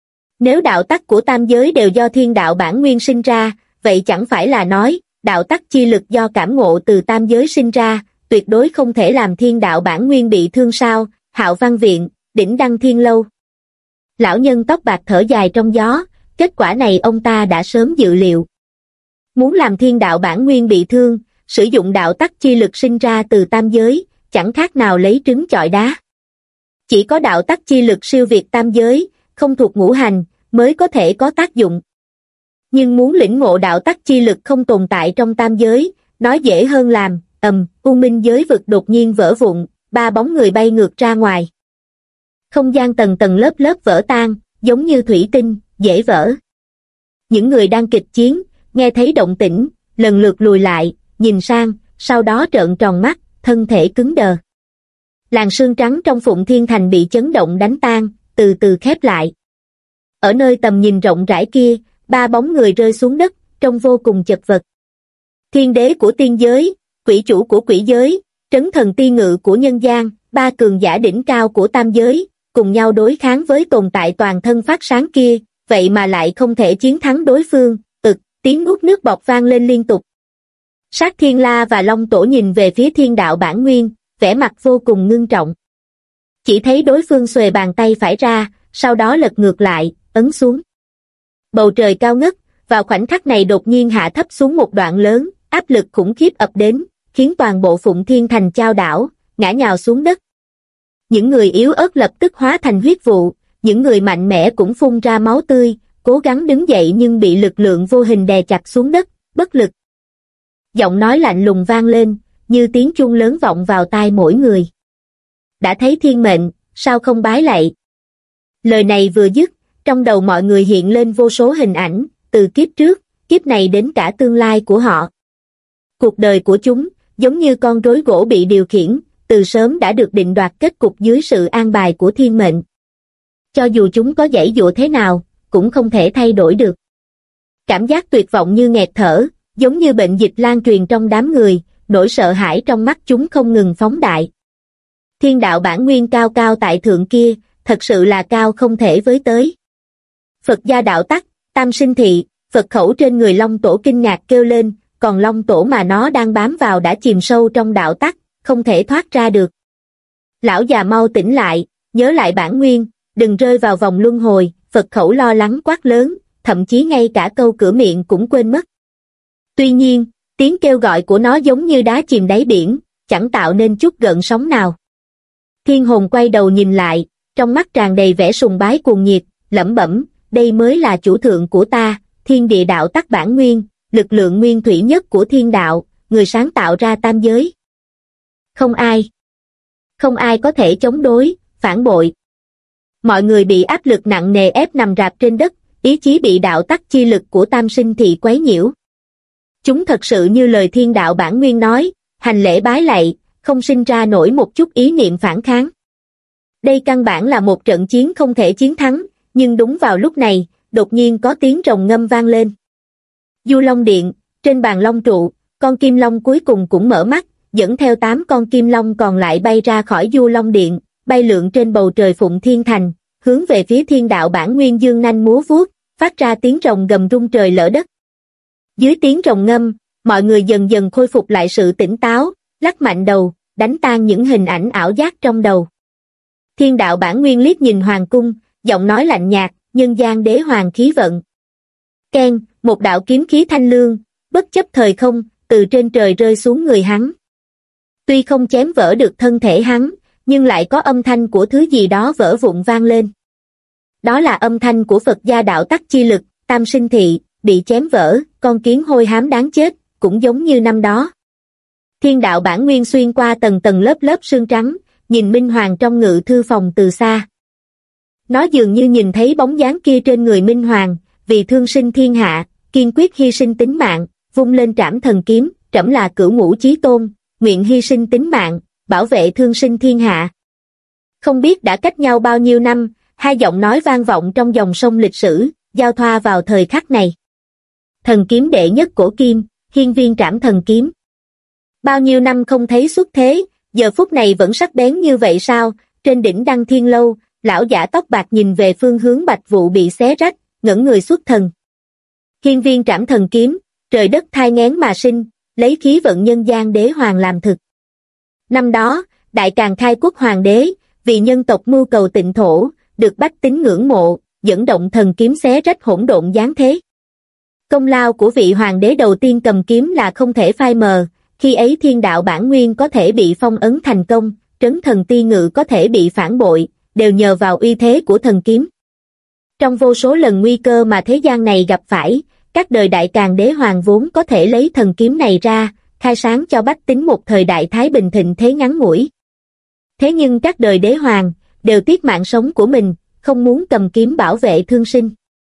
Nếu đạo tắc của tam giới đều do thiên đạo bản nguyên sinh ra, vậy chẳng phải là nói, đạo tắc chi lực do cảm ngộ từ tam giới sinh ra, tuyệt đối không thể làm thiên đạo bản nguyên bị thương sao? Hạo Văn Viện, Đỉnh Đăng Thiên Lâu. Lão nhân tóc bạc thở dài trong gió, kết quả này ông ta đã sớm dự liệu. Muốn làm thiên đạo bản nguyên bị thương, sử dụng đạo tắc chi lực sinh ra từ tam giới, chẳng khác nào lấy trứng chọi đá. Chỉ có đạo tắc chi lực siêu việt tam giới, không thuộc ngũ hành, mới có thể có tác dụng. Nhưng muốn lĩnh ngộ đạo tắc chi lực không tồn tại trong tam giới, nói dễ hơn làm. U Minh giới vực đột nhiên vỡ vụn, ba bóng người bay ngược ra ngoài. Không gian tầng tầng lớp lớp vỡ tan, giống như thủy tinh, dễ vỡ. Những người đang kịch chiến, nghe thấy động tĩnh, lần lượt lùi lại, nhìn sang, sau đó trợn tròn mắt, thân thể cứng đờ. Làn sương trắng trong Phụng Thiên Thành bị chấn động đánh tan, từ từ khép lại. Ở nơi tầm nhìn rộng rãi kia, ba bóng người rơi xuống đất, trông vô cùng chật vật. Thiên đế của tiên giới, quỷ chủ của quỷ giới, trấn thần ti ngự của nhân gian, ba cường giả đỉnh cao của tam giới, cùng nhau đối kháng với tồn tại toàn thân phát sáng kia, vậy mà lại không thể chiến thắng đối phương, tiếng nuốt nước bọt vang lên liên tục. Sát Thiên La và Long Tổ nhìn về phía thiên đạo bản nguyên, vẻ mặt vô cùng ngưng trọng. Chỉ thấy đối phương xuề bàn tay phải ra, sau đó lật ngược lại, ấn xuống. Bầu trời cao ngất, vào khoảnh khắc này đột nhiên hạ thấp xuống một đoạn lớn, áp lực khủng khiếp ập đến, khiến toàn bộ Phụng Thiên Thành chao đảo, ngã nhào xuống đất. Những người yếu ớt lập tức hóa thành huyết vụ, những người mạnh mẽ cũng phun ra máu tươi, cố gắng đứng dậy nhưng bị lực lượng vô hình đè chặt xuống đất, bất lực. Giọng nói lạnh lùng vang lên, như tiếng chuông lớn vọng vào tai mỗi người. Đã thấy thiên mệnh, sao không bái lạy? Lời này vừa dứt, trong đầu mọi người hiện lên vô số hình ảnh, từ kiếp trước, kiếp này đến cả tương lai của họ. Cuộc đời của chúng, giống như con rối gỗ bị điều khiển, từ sớm đã được định đoạt kết cục dưới sự an bài của thiên mệnh. Cho dù chúng có giãy giụa thế nào, cũng không thể thay đổi được. Cảm giác tuyệt vọng như nghẹt thở, giống như bệnh dịch lan truyền trong đám người, nỗi sợ hãi trong mắt chúng không ngừng phóng đại. Thiên đạo bản nguyên cao cao tại thượng kia, thật sự là cao không thể với tới. Phật gia đạo tắc, tam sinh thị, Phật khẩu trên người Long Tổ kinh ngạc kêu lên, còn Long Tổ mà nó đang bám vào đã chìm sâu trong đạo tắc, không thể thoát ra được. Lão già mau tỉnh lại, nhớ lại bản nguyên, đừng rơi vào vòng luân hồi, Phật khẩu lo lắng quát lớn, thậm chí ngay cả câu cửa miệng cũng quên mất. Tuy nhiên, tiếng kêu gọi của nó giống như đá chìm đáy biển, chẳng tạo nên chút gợn sóng nào. Thiên hồn quay đầu nhìn lại, trong mắt tràn đầy vẻ sùng bái cuồng nhiệt, lẩm bẩm, đây mới là chủ thượng của ta, thiên địa đạo tắc bản nguyên, lực lượng nguyên thủy nhất của thiên đạo, người sáng tạo ra tam giới. Không ai có thể chống đối, phản bội. Mọi người bị áp lực nặng nề ép nằm rạp trên đất, ý chí bị đạo tắc chi lực của tam sinh thị quấy nhiễu. Chúng thật sự như lời thiên đạo bản nguyên nói, hành lễ bái lạy, không sinh ra nổi một chút ý niệm phản kháng. Đây căn bản là một trận chiến không thể chiến thắng, nhưng đúng vào lúc này, đột nhiên có tiếng rồng ngâm vang lên. Du Long Điện, trên bàn long trụ, con kim long cuối cùng cũng mở mắt, dẫn theo 8 con kim long còn lại bay ra khỏi Du Long Điện, bay lượn trên bầu trời Phụng Thiên Thành, hướng về phía Thiên Đạo Bản Nguyên dương nanh múa vuốt, phát ra tiếng rồng gầm rung trời lở đất. Dưới tiếng rồng ngâm, mọi người dần dần khôi phục lại sự tỉnh táo, lắc mạnh đầu, đánh tan những hình ảnh ảo giác trong đầu. Thiên Đạo Bản Nguyên liếc nhìn hoàng cung, giọng nói lạnh nhạt, nhân gian đế hoàng khí vận. Keng, một đạo kiếm khí thanh lương, bất chấp thời không, từ trên trời rơi xuống người hắn. Tuy không chém vỡ được thân thể hắn, nhưng lại có âm thanh của thứ gì đó vỡ vụn vang lên. Đó là âm thanh của Phật gia đạo tắc chi lực, tam sinh thị, bị chém vỡ, con kiến hôi hám đáng chết, cũng giống như năm đó. Thiên Đạo Bản Nguyên xuyên qua tầng tầng lớp lớp sương trắng, nhìn Minh Hoàng trong ngự thư phòng từ xa. Nó dường như nhìn thấy bóng dáng kia trên người Minh Hoàng, vì thương sinh thiên hạ, kiên quyết hy sinh tính mạng, vung lên trảm thần kiếm, trẫm là Cửu Ngũ Chí Tôn, nguyện hy sinh tính mạng, bảo vệ thương sinh thiên hạ. Không biết đã cách nhau bao nhiêu năm, hai giọng nói vang vọng trong dòng sông lịch sử, giao thoa vào thời khắc này. Thần kiếm đệ nhất cổ kim, hiên viên trảm thần kiếm. Bao nhiêu năm không thấy xuất thế, giờ phút này vẫn sắc bén như vậy sao? Trên đỉnh Đăng Thiên Lâu, lão giả tóc bạc nhìn về phương hướng Bạch Vụ bị xé rách, ngẩng người xuất thần. Hiên viên trảm thần kiếm, trời đất thai nghén mà sinh, lấy khí vận nhân gian đế hoàng làm thực. Năm đó, Đại Càn Khai Quốc hoàng đế, vì nhân tộc mưu cầu tịnh thổ, được bách tính ngưỡng mộ, dẫn động thần kiếm xé rách hỗn độn giáng thế. Công lao của vị hoàng đế đầu tiên cầm kiếm là không thể phai mờ, khi ấy Thiên Đạo Bản Nguyên có thể bị phong ấn thành công, Trấn Thần Ti Ngự có thể bị phản bội, đều nhờ vào uy thế của thần kiếm. Trong vô số lần nguy cơ mà thế gian này gặp phải, các đời Đại Càn đế hoàng vốn có thể lấy thần kiếm này ra, khai sáng cho bách tính một thời đại thái bình thịnh thế ngắn ngủi. Thế nhưng các đời đế hoàng, đều tiếc mạng sống của mình, không muốn cầm kiếm bảo vệ thương sinh.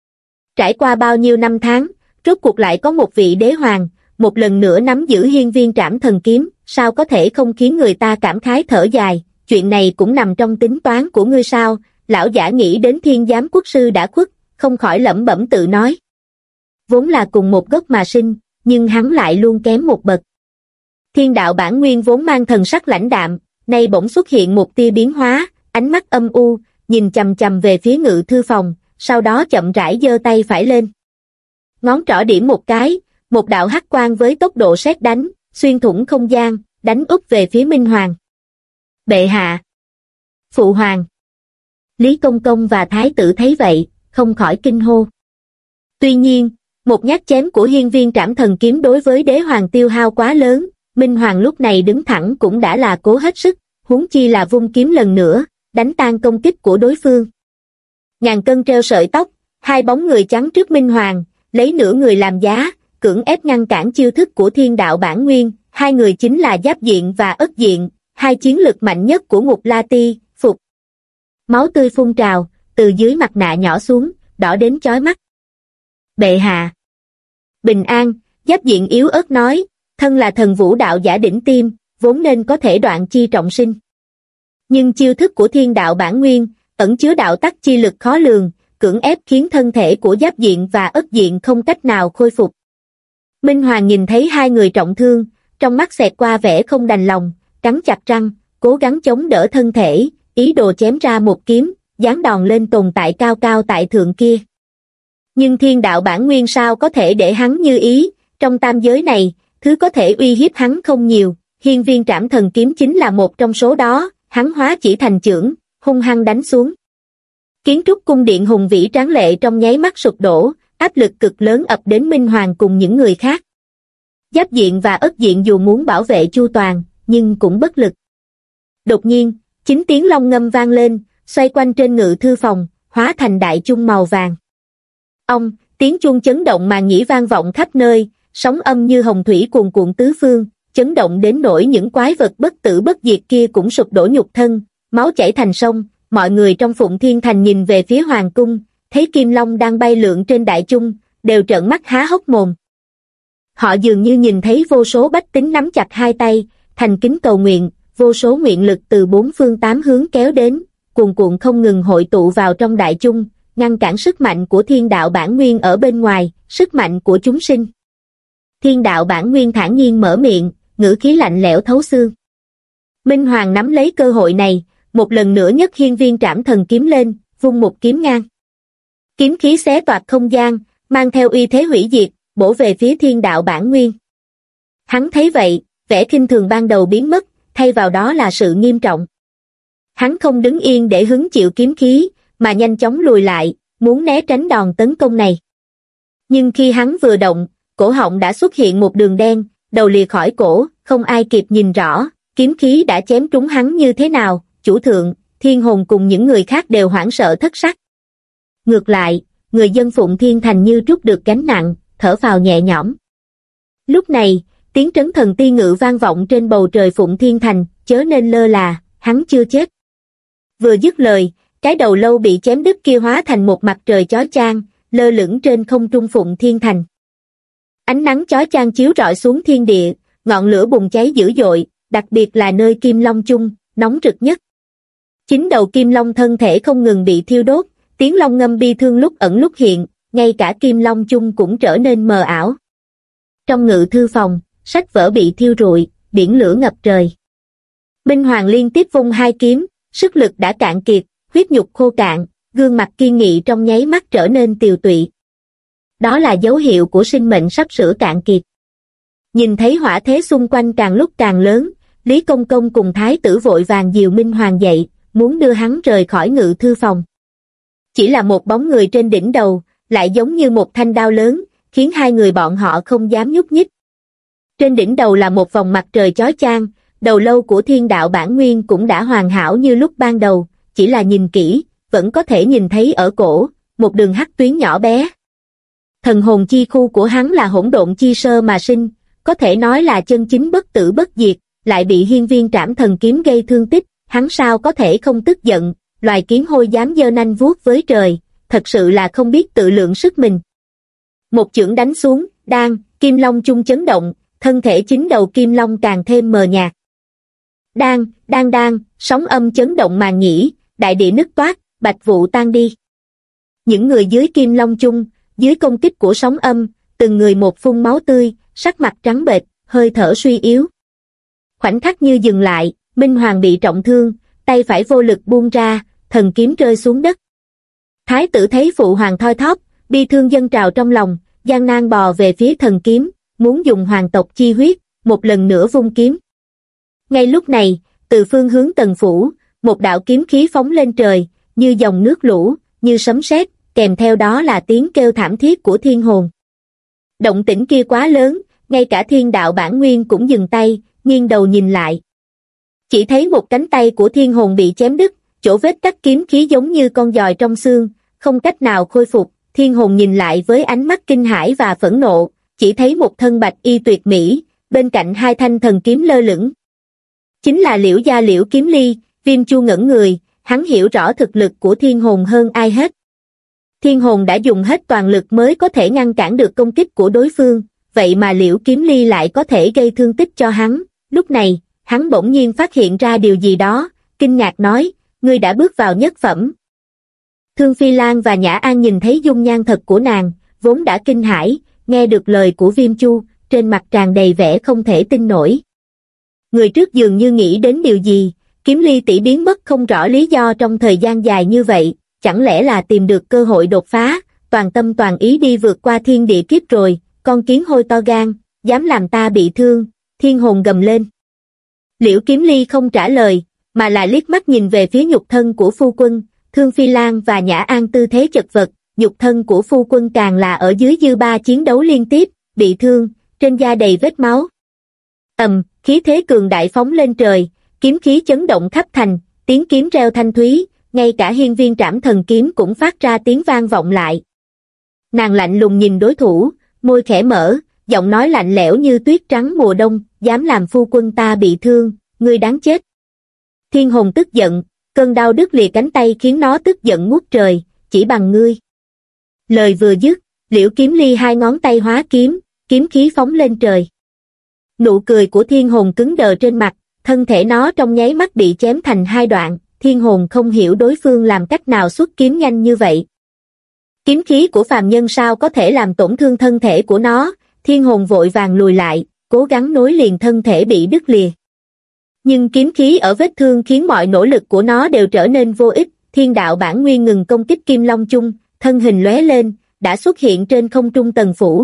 Trải qua bao nhiêu năm tháng, rốt cuộc lại có một vị đế hoàng, một lần nữa nắm giữ hiên viên trảm thần kiếm, sao có thể không khiến người ta cảm khái thở dài, chuyện này cũng nằm trong tính toán của ngươi sao? Lão giả nghĩ đến Thiên Giám Quốc sư đã khuất, không khỏi lẩm bẩm tự nói. Vốn là cùng một gốc mà sinh, nhưng hắn lại luôn kém một bậc. Thiên Đạo Bản Nguyên vốn mang thần sắc lãnh đạm, nay bỗng xuất hiện một tia biến hóa, ánh mắt âm u, nhìn chằm chằm về phía ngự thư phòng, sau đó chậm rãi giơ tay phải lên. Ngón trỏ điểm một cái, một đạo hắc quang với tốc độ sét đánh, xuyên thủng không gian, đánh úp về phía Minh Hoàng. Bệ hạ! Phụ hoàng! Lý Công Công và Thái tử thấy vậy, không khỏi kinh hô. Tuy nhiên, một nhát chém của hiên viên trảm thần kiếm đối với đế hoàng tiêu hao quá lớn, Minh Hoàng lúc này đứng thẳng cũng đã là cố hết sức, huống chi là vung kiếm lần nữa, đánh tan công kích của đối phương. Ngàn cân treo sợi tóc, hai bóng người chắn trước Minh Hoàng, lấy nửa người làm giá, cưỡng ép ngăn cản chiêu thức của Thiên Đạo Bản Nguyên, hai người chính là Giáp Diện và Ất Diện, hai chiến lực mạnh nhất của Ngục La Ti, phục. Máu tươi phun trào, từ dưới mặt nạ nhỏ xuống, đỏ đến chói mắt. Bệ hạ! Bình an, Giáp Diện yếu ớt nói, thân là thần vũ đạo giả đỉnh tiêm, vốn nên có thể đoạn chi trọng sinh. Nhưng chiêu thức của Thiên Đạo Bản Nguyên, ẩn chứa đạo tắc chi lực khó lường, cưỡng ép khiến thân thể của Giáp Diện và Ất Diện không cách nào khôi phục. Minh Hoàng nhìn thấy hai người trọng thương, trong mắt xẹt qua vẻ không đành lòng, cắn chặt răng, cố gắng chống đỡ thân thể, ý đồ chém ra một kiếm, giáng đòn lên tồn tại cao cao tại thượng kia. Nhưng Thiên Đạo Bản Nguyên sao có thể để hắn như ý, trong tam giới này, thứ có thể uy hiếp hắn không nhiều, hiên viên trảm thần kiếm chính là một trong số đó, hắn hóa chỉ thành chưởng, hung hăng đánh xuống. Kiến trúc cung điện hùng vĩ tráng lệ trong nháy mắt sụp đổ, áp lực cực lớn ập đến Minh Hoàng cùng những người khác. Giáp Diện và Ất Diện dù muốn bảo vệ chu toàn, nhưng cũng bất lực. Đột nhiên, 9 tiếng long ngâm vang lên, xoay quanh trên ngự thư phòng, hóa thành đại chung màu vàng. Ông, tiếng chuông chấn động màn nhĩ vang vọng khắp nơi, sóng âm như hồng thủy cuồn cuộn tứ phương, chấn động đến nỗi những quái vật bất tử bất diệt kia cũng sụp đổ nhục thân, máu chảy thành sông. Mọi người trong Phụng Thiên Thành nhìn về phía hoàng cung, thấy Kim Long đang bay lượn trên đại chung, đều trợn mắt há hốc mồm. Họ dường như nhìn thấy vô số bách tính nắm chặt hai tay, thành kính cầu nguyện, vô số nguyện lực từ bốn phương tám hướng kéo đến, cuồn cuộn không ngừng hội tụ vào trong đại chung, ngăn cản sức mạnh của thiên đạo bản nguyên ở bên ngoài, sức mạnh của chúng sinh. Thiên đạo bản nguyên thản nhiên mở miệng, ngữ khí lạnh lẽo thấu xương. Minh Hoàng nắm lấy cơ hội này, một lần nữa nhấc hiên viên trảm thần kiếm lên, vung một kiếm ngang. Kiếm khí xé toạc không gian, mang theo uy thế hủy diệt, bổ về phía thiên đạo bản nguyên. Hắn thấy vậy, vẻ khinh thường ban đầu biến mất, thay vào đó là sự nghiêm trọng. Hắn không đứng yên để hứng chịu kiếm khí, mà nhanh chóng lùi lại, muốn né tránh đòn tấn công này. Nhưng khi hắn vừa động, cổ họng đã xuất hiện một đường đen, đầu lìa khỏi cổ, không ai kịp nhìn rõ, kiếm khí đã chém trúng hắn như thế nào, chủ thượng, Thiên Hồn cùng những người khác đều hoảng sợ thất sắc. Ngược lại, người dân Phụng Thiên Thành như trút được gánh nặng, thở phào nhẹ nhõm. Lúc này, tiếng trấn thần ti ngự vang vọng trên bầu trời Phụng Thiên Thành, chớ nên lơ là, hắn chưa chết. Vừa dứt lời, cái đầu lâu bị chém đứt kia hóa thành một mặt trời chói chang, lơ lửng trên không trung Phụng Thiên Thành. Ánh nắng chói chang chiếu rọi xuống thiên địa, ngọn lửa bùng cháy dữ dội, đặc biệt là nơi Kim Long Chung, nóng rực nhất. Chính đầu Kim Long thân thể không ngừng bị thiêu đốt, tiếng long ngâm bi thương lúc ẩn lúc hiện, ngay cả Kim Long Chung cũng trở nên mờ ảo. Trong ngự thư phòng, sách vở bị thiêu rụi, biển lửa ngập trời. Minh Hoàng liên tiếp vung hai kiếm, sức lực đã cạn kiệt, huyết nhục khô cạn, gương mặt kiên nghị trong nháy mắt trở nên tiều tụy. Đó là dấu hiệu của sinh mệnh sắp sửa cạn kiệt. Nhìn thấy hỏa thế xung quanh càng lúc càng lớn, Lý Công Công cùng Thái tử vội vàng dìu Minh Hoàng dậy, muốn đưa hắn rời khỏi ngự thư phòng. Chỉ là một bóng người trên đỉnh đầu, lại giống như một thanh đao lớn, khiến hai người bọn họ không dám nhúc nhích. Trên đỉnh đầu là một vòng mặt trời chói chang, đầu lâu của thiên đạo bản nguyên cũng đã hoàn hảo như lúc ban đầu, chỉ là nhìn kỹ, vẫn có thể nhìn thấy ở cổ, một đường hắc tuyến nhỏ bé. Thần hồn chi khu của hắn là hỗn độn chi sơ mà sinh, có thể nói là chân chính bất tử bất diệt, lại bị hiên viên trảm thần kiếm gây thương tích, hắn sao có thể không tức giận, loài kiến hôi dám giơ nanh vuốt với trời, thật sự là không biết tự lượng sức mình. Một chưởng đánh xuống, đang, Kim Long Chung chấn động, thân thể chính đầu Kim Long càng thêm mờ nhạt. Đang, sóng âm chấn động màn nhĩ, đại địa nứt toát, bạch vụ tan đi. Những người dưới Kim Long Chung, dưới công kích của sóng âm, từng người một phun máu tươi, sắc mặt trắng bệch, hơi thở suy yếu. Khoảnh khắc như dừng lại, Minh Hoàng bị trọng thương, tay phải vô lực buông ra, thần kiếm rơi xuống đất. Thái tử thấy phụ hoàng thoi thóp, bi thương dâng trào trong lòng, gian nan bò về phía thần kiếm, muốn dùng hoàng tộc chi huyết, một lần nữa vung kiếm. Ngay lúc này, từ phương hướng Tần phủ, một đạo kiếm khí phóng lên trời, như dòng nước lũ, như sấm sét, kèm theo đó là tiếng kêu thảm thiết của thiên hồn. Động tĩnh kia quá lớn, ngay cả thiên đạo bản nguyên cũng dừng tay, nghiêng đầu nhìn lại. Chỉ thấy một cánh tay của thiên hồn bị chém đứt, chỗ vết cắt kiếm khí giống như con giòi trong xương, không cách nào khôi phục. Thiên hồn nhìn lại với ánh mắt kinh hãi và phẫn nộ, chỉ thấy một thân bạch y tuyệt mỹ, bên cạnh hai thanh thần kiếm lơ lửng. Chính là Liễu gia Liễu Kiếm Ly. Viêm Chu ngẩn người, hắn hiểu rõ thực lực của thiên hồn hơn ai hết. Thiên hồn đã dùng hết toàn lực mới có thể ngăn cản được công kích của đối phương, vậy mà Liễu Kiếm Ly lại có thể gây thương tích cho hắn. Lúc này, hắn bỗng nhiên phát hiện ra điều gì đó, kinh ngạc nói, ngươi đã bước vào nhất phẩm. Thương Phi Lan và Nhã An nhìn thấy dung nhan thật của nàng, vốn đã kinh hãi, nghe được lời của Viêm Chu, trên mặt tràn đầy vẻ không thể tin nổi. Người trước dường như nghĩ đến điều gì, Kiếm Ly tỷ biến mất không rõ lý do trong thời gian dài như vậy, chẳng lẽ là tìm được cơ hội đột phá, toàn tâm toàn ý đi vượt qua thiên địa kiếp rồi, con kiến hôi to gan, dám làm ta bị thương, thiên hồn gầm lên. Liễu Kiếm Ly không trả lời, mà là liếc mắt nhìn về phía nhục thân của phu quân, Thương Phi Lan và Nhã An tư thế chật vật, nhục thân của phu quân càng là ở dưới dư ba chiến đấu liên tiếp, bị thương, trên da đầy vết máu. Khí thế cường đại phóng lên trời, kiếm khí chấn động khắp thành, tiếng kiếm reo thanh thúy, ngay cả hiên viên trảm thần kiếm cũng phát ra tiếng vang vọng lại. Nàng lạnh lùng nhìn đối thủ, môi khẽ mở, giọng nói lạnh lẽo như tuyết trắng mùa đông, dám làm phu quân ta bị thương, ngươi đáng chết. Thiên hồn tức giận, cơn đau đứt lìa cánh tay khiến nó tức giận ngút trời, chỉ bằng ngươi. Lời vừa dứt, Liễu Kiếm Ly hai ngón tay hóa kiếm, kiếm khí phóng lên trời. Nụ cười của thiên hồn cứng đờ trên mặt, thân thể nó trong nháy mắt bị chém thành hai đoạn, thiên hồn không hiểu đối phương làm cách nào xuất kiếm nhanh như vậy. Kiếm khí của phàm nhân sao có thể làm tổn thương thân thể của nó, thiên hồn vội vàng lùi lại, cố gắng nối liền thân thể bị đứt lìa. Nhưng kiếm khí ở vết thương khiến mọi nỗ lực của nó đều trở nên vô ích, thiên đạo bản nguyên ngừng công kích Kim Long Chung, thân hình lóe lên, đã xuất hiện trên không trung Tần phủ.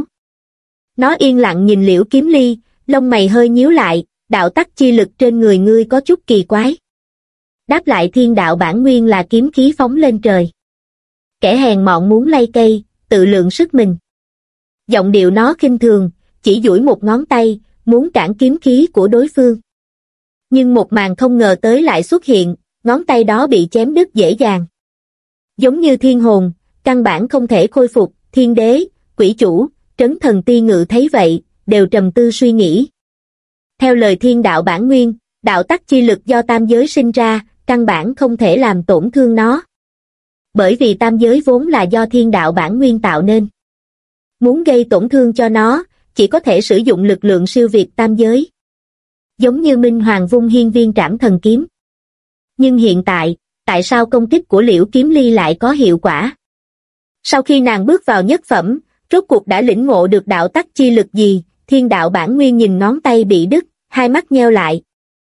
Nó yên lặng nhìn Liễu Kiếm Ly, lông mày hơi nhíu lại, đạo tắc chi lực trên người ngươi có chút kỳ quái. Đáp lại thiên đạo bản nguyên là kiếm khí phóng lên trời. Kẻ hèn mọn muốn lay cây, tự lượng sức mình. Giọng điệu nó khinh thường, chỉ duỗi một ngón tay, muốn cản kiếm khí của đối phương. Nhưng một màn không ngờ tới lại xuất hiện, ngón tay đó bị chém đứt dễ dàng. Giống như thiên hồn, căn bản không thể khôi phục, thiên đế, quỷ chủ, trấn thần ti ngự thấy vậy, đều trầm tư suy nghĩ. Theo lời thiên đạo bản nguyên, đạo tắc chi lực do tam giới sinh ra, căn bản không thể làm tổn thương nó. Bởi vì tam giới vốn là do thiên đạo bản nguyên tạo nên. Muốn gây tổn thương cho nó, chỉ có thể sử dụng lực lượng siêu việt tam giới. Giống như Minh Hoàng vung hiên viên trảm thần kiếm. Nhưng hiện tại sao công kích của Liễu Kiếm Ly lại có hiệu quả? Sau khi nàng bước vào nhất phẩm, rốt cuộc đã lĩnh ngộ được đạo tắc chi lực gì? Thiên đạo bản nguyên nhìn ngón tay bị đứt, hai mắt nheo lại.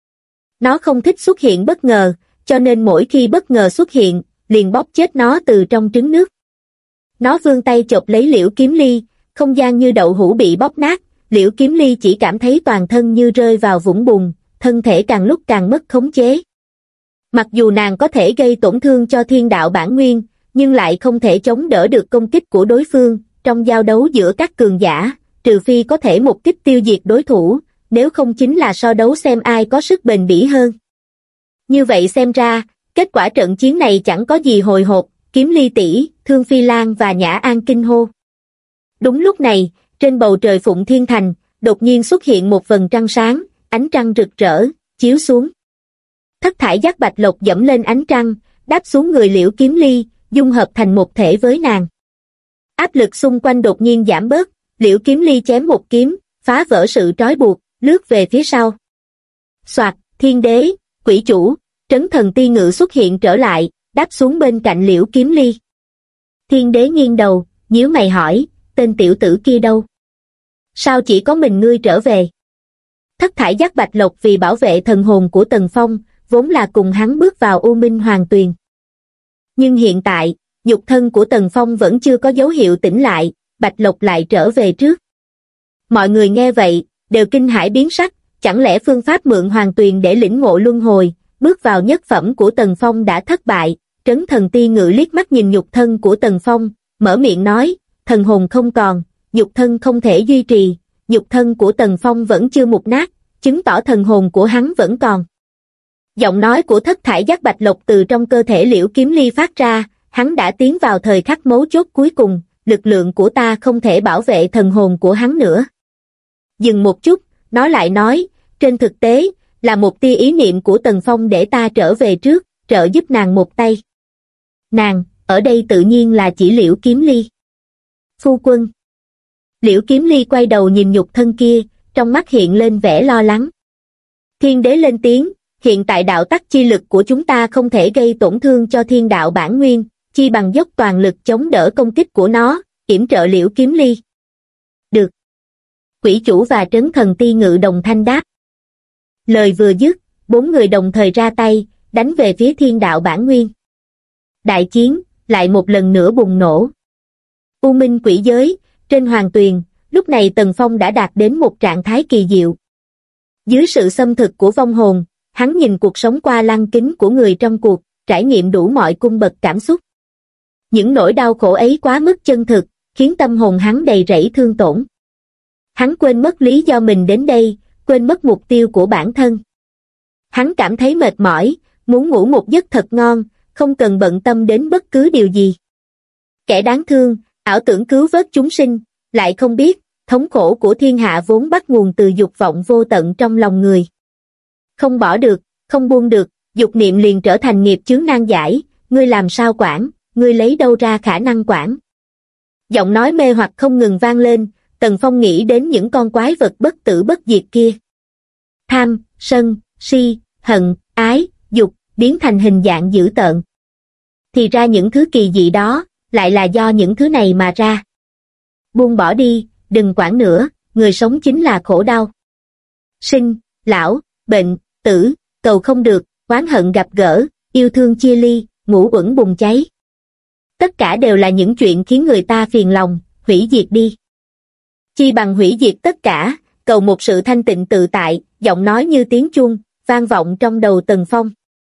Nó không thích xuất hiện bất ngờ, cho nên mỗi khi bất ngờ xuất hiện, liền bóp chết nó từ trong trứng nước. Nó vươn tay chộp lấy Liễu Kiếm Ly, không gian như đậu hũ bị bóp nát, Liễu Kiếm Ly chỉ cảm thấy toàn thân như rơi vào vũng bùn, thân thể càng lúc càng mất khống chế. Mặc dù nàng có thể gây tổn thương cho thiên đạo bản nguyên, nhưng lại không thể chống đỡ được công kích của đối phương. Trong giao đấu giữa các cường giả, trừ phi có thể một kích tiêu diệt đối thủ, nếu không chính là so đấu xem ai có sức bền bỉ hơn. Như vậy xem ra, kết quả trận chiến này chẳng có gì hồi hộp, Kiếm Ly tỷ, Thương Phi Lan và Nhã An kinh hô. Đúng lúc này, trên bầu trời Phụng Thiên Thành, đột nhiên xuất hiện một vầng trăng sáng, ánh trăng rực rỡ, chiếu xuống. Thất thải giác bạch lộc dẫm lên ánh trăng, đáp xuống người Liễu Kiếm Ly, dung hợp thành một thể với nàng. Áp lực xung quanh đột nhiên giảm bớt, Liễu Kiếm Ly chém một kiếm, phá vỡ sự trói buộc, lướt về phía sau. Soạt, thiên đế, quỷ chủ, trấn thần ti ngự xuất hiện trở lại, đáp xuống bên cạnh Liễu Kiếm Ly. Thiên đế nghiêng đầu, nhíu mày hỏi, tên tiểu tử kia đâu? Sao chỉ có mình ngươi trở về? Thất thải giác bạch lộc vì bảo vệ thần hồn của Tần Phong, vốn là cùng hắn bước vào U Minh Hoàng Tuyền. Nhưng hiện tại, nhục thân của Tần Phong vẫn chưa có dấu hiệu tỉnh lại, bạch lộc lại trở về trước. Mọi người nghe vậy, đều kinh hãi biến sắc, chẳng lẽ phương pháp mượn Hoàng Tuyền để lĩnh ngộ luân hồi, bước vào nhất phẩm của Tần Phong đã thất bại. Trấn thần ti ngự liếc mắt nhìn nhục thân của Tần Phong, mở miệng nói, thần hồn không còn, nhục thân không thể duy trì, nhục thân của Tần Phong vẫn chưa mục nát, chứng tỏ thần hồn của hắn vẫn còn. Giọng nói của thất thải giác bạch lộc từ trong cơ thể Liễu Kiếm Ly phát ra, hắn đã tiến vào thời khắc mấu chốt cuối cùng, lực lượng của ta không thể bảo vệ thần hồn của hắn nữa. Dừng một chút, nó lại nói, trên thực tế, là một tia ý niệm của Tần Phong để ta trở về trước, trợ giúp nàng một tay. Nàng, ở đây tự nhiên là chỉ Liễu Kiếm Ly. Phu quân. Liễu Kiếm Ly quay đầu nhìn nhục thân kia, trong mắt hiện lên vẻ lo lắng. Thiên đế lên tiếng, hiện tại đạo tắc chi lực của chúng ta không thể gây tổn thương cho thiên đạo bản nguyên, chi bằng dốc toàn lực chống đỡ công kích của nó, yểm trợ Liễu Kiếm Ly. Được. Quỷ chủ và trấn thần ti ngự đồng thanh đáp. Lời vừa dứt, 4 người đồng thời ra tay, đánh về phía thiên đạo bản nguyên. Đại chiến, lại một lần nữa bùng nổ. U Minh quỷ giới, trên Hoàng Tuyền, lúc này Tần Phong đã đạt đến một trạng thái kỳ diệu. Dưới sự xâm thực của vong hồn, hắn nhìn cuộc sống qua lăng kính của người trong cuộc, trải nghiệm đủ mọi cung bậc cảm xúc. Những nỗi đau khổ ấy quá mức chân thực, khiến tâm hồn hắn đầy rẫy thương tổn. Hắn quên mất lý do mình đến đây, quên mất mục tiêu của bản thân. Hắn cảm thấy mệt mỏi, muốn ngủ một giấc thật ngon, không cần bận tâm đến bất cứ điều gì. Kẻ đáng thương, ảo tưởng cứu vớt chúng sinh, lại không biết, thống khổ của thiên hạ vốn bắt nguồn từ dục vọng vô tận trong lòng người. Không bỏ được, không buông được, dục niệm liền trở thành nghiệp chướng nan giải, ngươi làm sao quản, ngươi lấy đâu ra khả năng quản. Giọng nói mê hoặc không ngừng vang lên, Tần Phong nghĩ đến những con quái vật bất tử bất diệt kia. Tham, sân, si, hận, ái, dục, biến thành hình dạng dữ tợn. Thì ra những thứ kỳ dị đó, lại là do những thứ này mà ra. Buông bỏ đi, đừng quản nữa, người sống chính là khổ đau. Sinh, lão, bệnh, tử, cầu không được, oán hận gặp gỡ, yêu thương chia ly, ngũ uẩn bùng cháy. Tất cả đều là những chuyện khiến người ta phiền lòng, hủy diệt đi. Chi bằng hủy diệt tất cả, cầu một sự thanh tịnh tự tại, giọng nói như tiếng chuông, vang vọng trong đầu Tần Phong.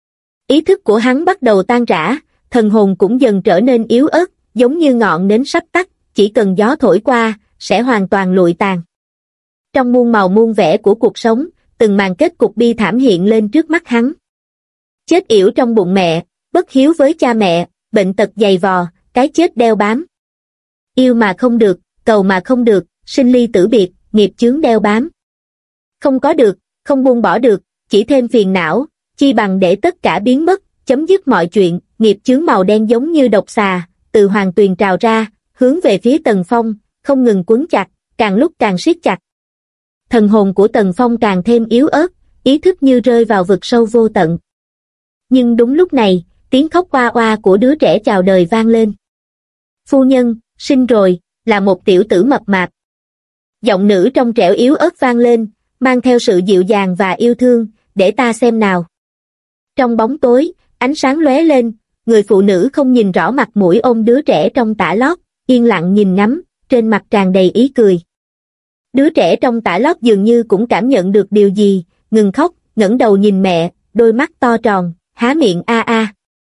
Ý thức của hắn bắt đầu tan rã, thần hồn cũng dần trở nên yếu ớt, giống như ngọn nến sắp tắt, chỉ cần gió thổi qua, sẽ hoàn toàn lụi tàn. Trong muôn màu muôn vẻ của cuộc sống, từng màn kết cục bi thảm hiện lên trước mắt hắn. Chết yểu trong bụng mẹ, bất hiếu với cha mẹ, bệnh tật dày vò, cái chết đeo bám. Yêu mà không được, cầu mà không được, sinh ly tử biệt, nghiệp chướng đeo bám. Không có được, không buông bỏ được, chỉ thêm phiền não, chi bằng để tất cả biến mất, chấm dứt mọi chuyện, nghiệp chướng màu đen giống như độc xà, từ hoàng tuyền trào ra, hướng về phía Tần Phong, không ngừng quấn chặt, càng lúc càng siết chặt. Thần hồn của Tần Phong càng thêm yếu ớt, ý thức như rơi vào vực sâu vô tận. Nhưng đúng lúc này, tiếng khóc oa oa của đứa trẻ chào đời vang lên. Phu nhân, sinh rồi, là một tiểu tử mập mạp. Giọng nữ trong trẻo yếu ớt vang lên, mang theo sự dịu dàng và yêu thương, để ta xem nào. Trong bóng tối, ánh sáng lóe lên, người phụ nữ không nhìn rõ mặt mũi ôm đứa trẻ trong tã lót, yên lặng nhìn ngắm, trên mặt tràn đầy ý cười. Đứa trẻ trong tã lót dường như cũng cảm nhận được điều gì, ngừng khóc, ngẩng đầu nhìn mẹ, đôi mắt to tròn, há miệng a a.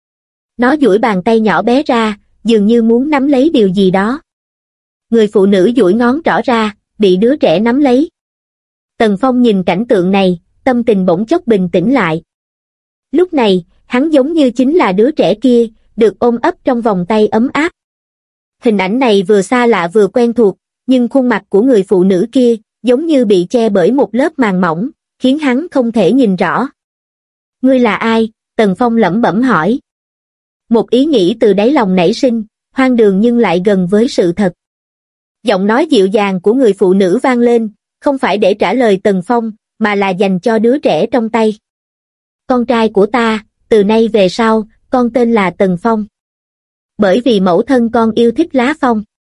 Nó duỗi bàn tay nhỏ bé ra, dường như muốn nắm lấy điều gì đó. Người phụ nữ duỗi ngón trỏ ra, bị đứa trẻ nắm lấy. Tần Phong nhìn cảnh tượng này, tâm tình bỗng chốc bình tĩnh lại. Lúc này, hắn giống như chính là đứa trẻ kia, được ôm ấp trong vòng tay ấm áp. Hình ảnh này vừa xa lạ vừa quen thuộc, nhưng khuôn mặt của người phụ nữ kia, giống như bị che bởi một lớp màng mỏng, khiến hắn không thể nhìn rõ. Ngươi là ai? Tần Phong lẩm bẩm hỏi. Một ý nghĩ từ đáy lòng nảy sinh, hoang đường nhưng lại gần với sự thật. Giọng nói dịu dàng của người phụ nữ vang lên, không phải để trả lời Tần Phong, mà là dành cho đứa trẻ trong tay. Con trai của ta, từ nay về sau, con tên là Tần Phong. Bởi vì mẫu thân con yêu thích lá phong.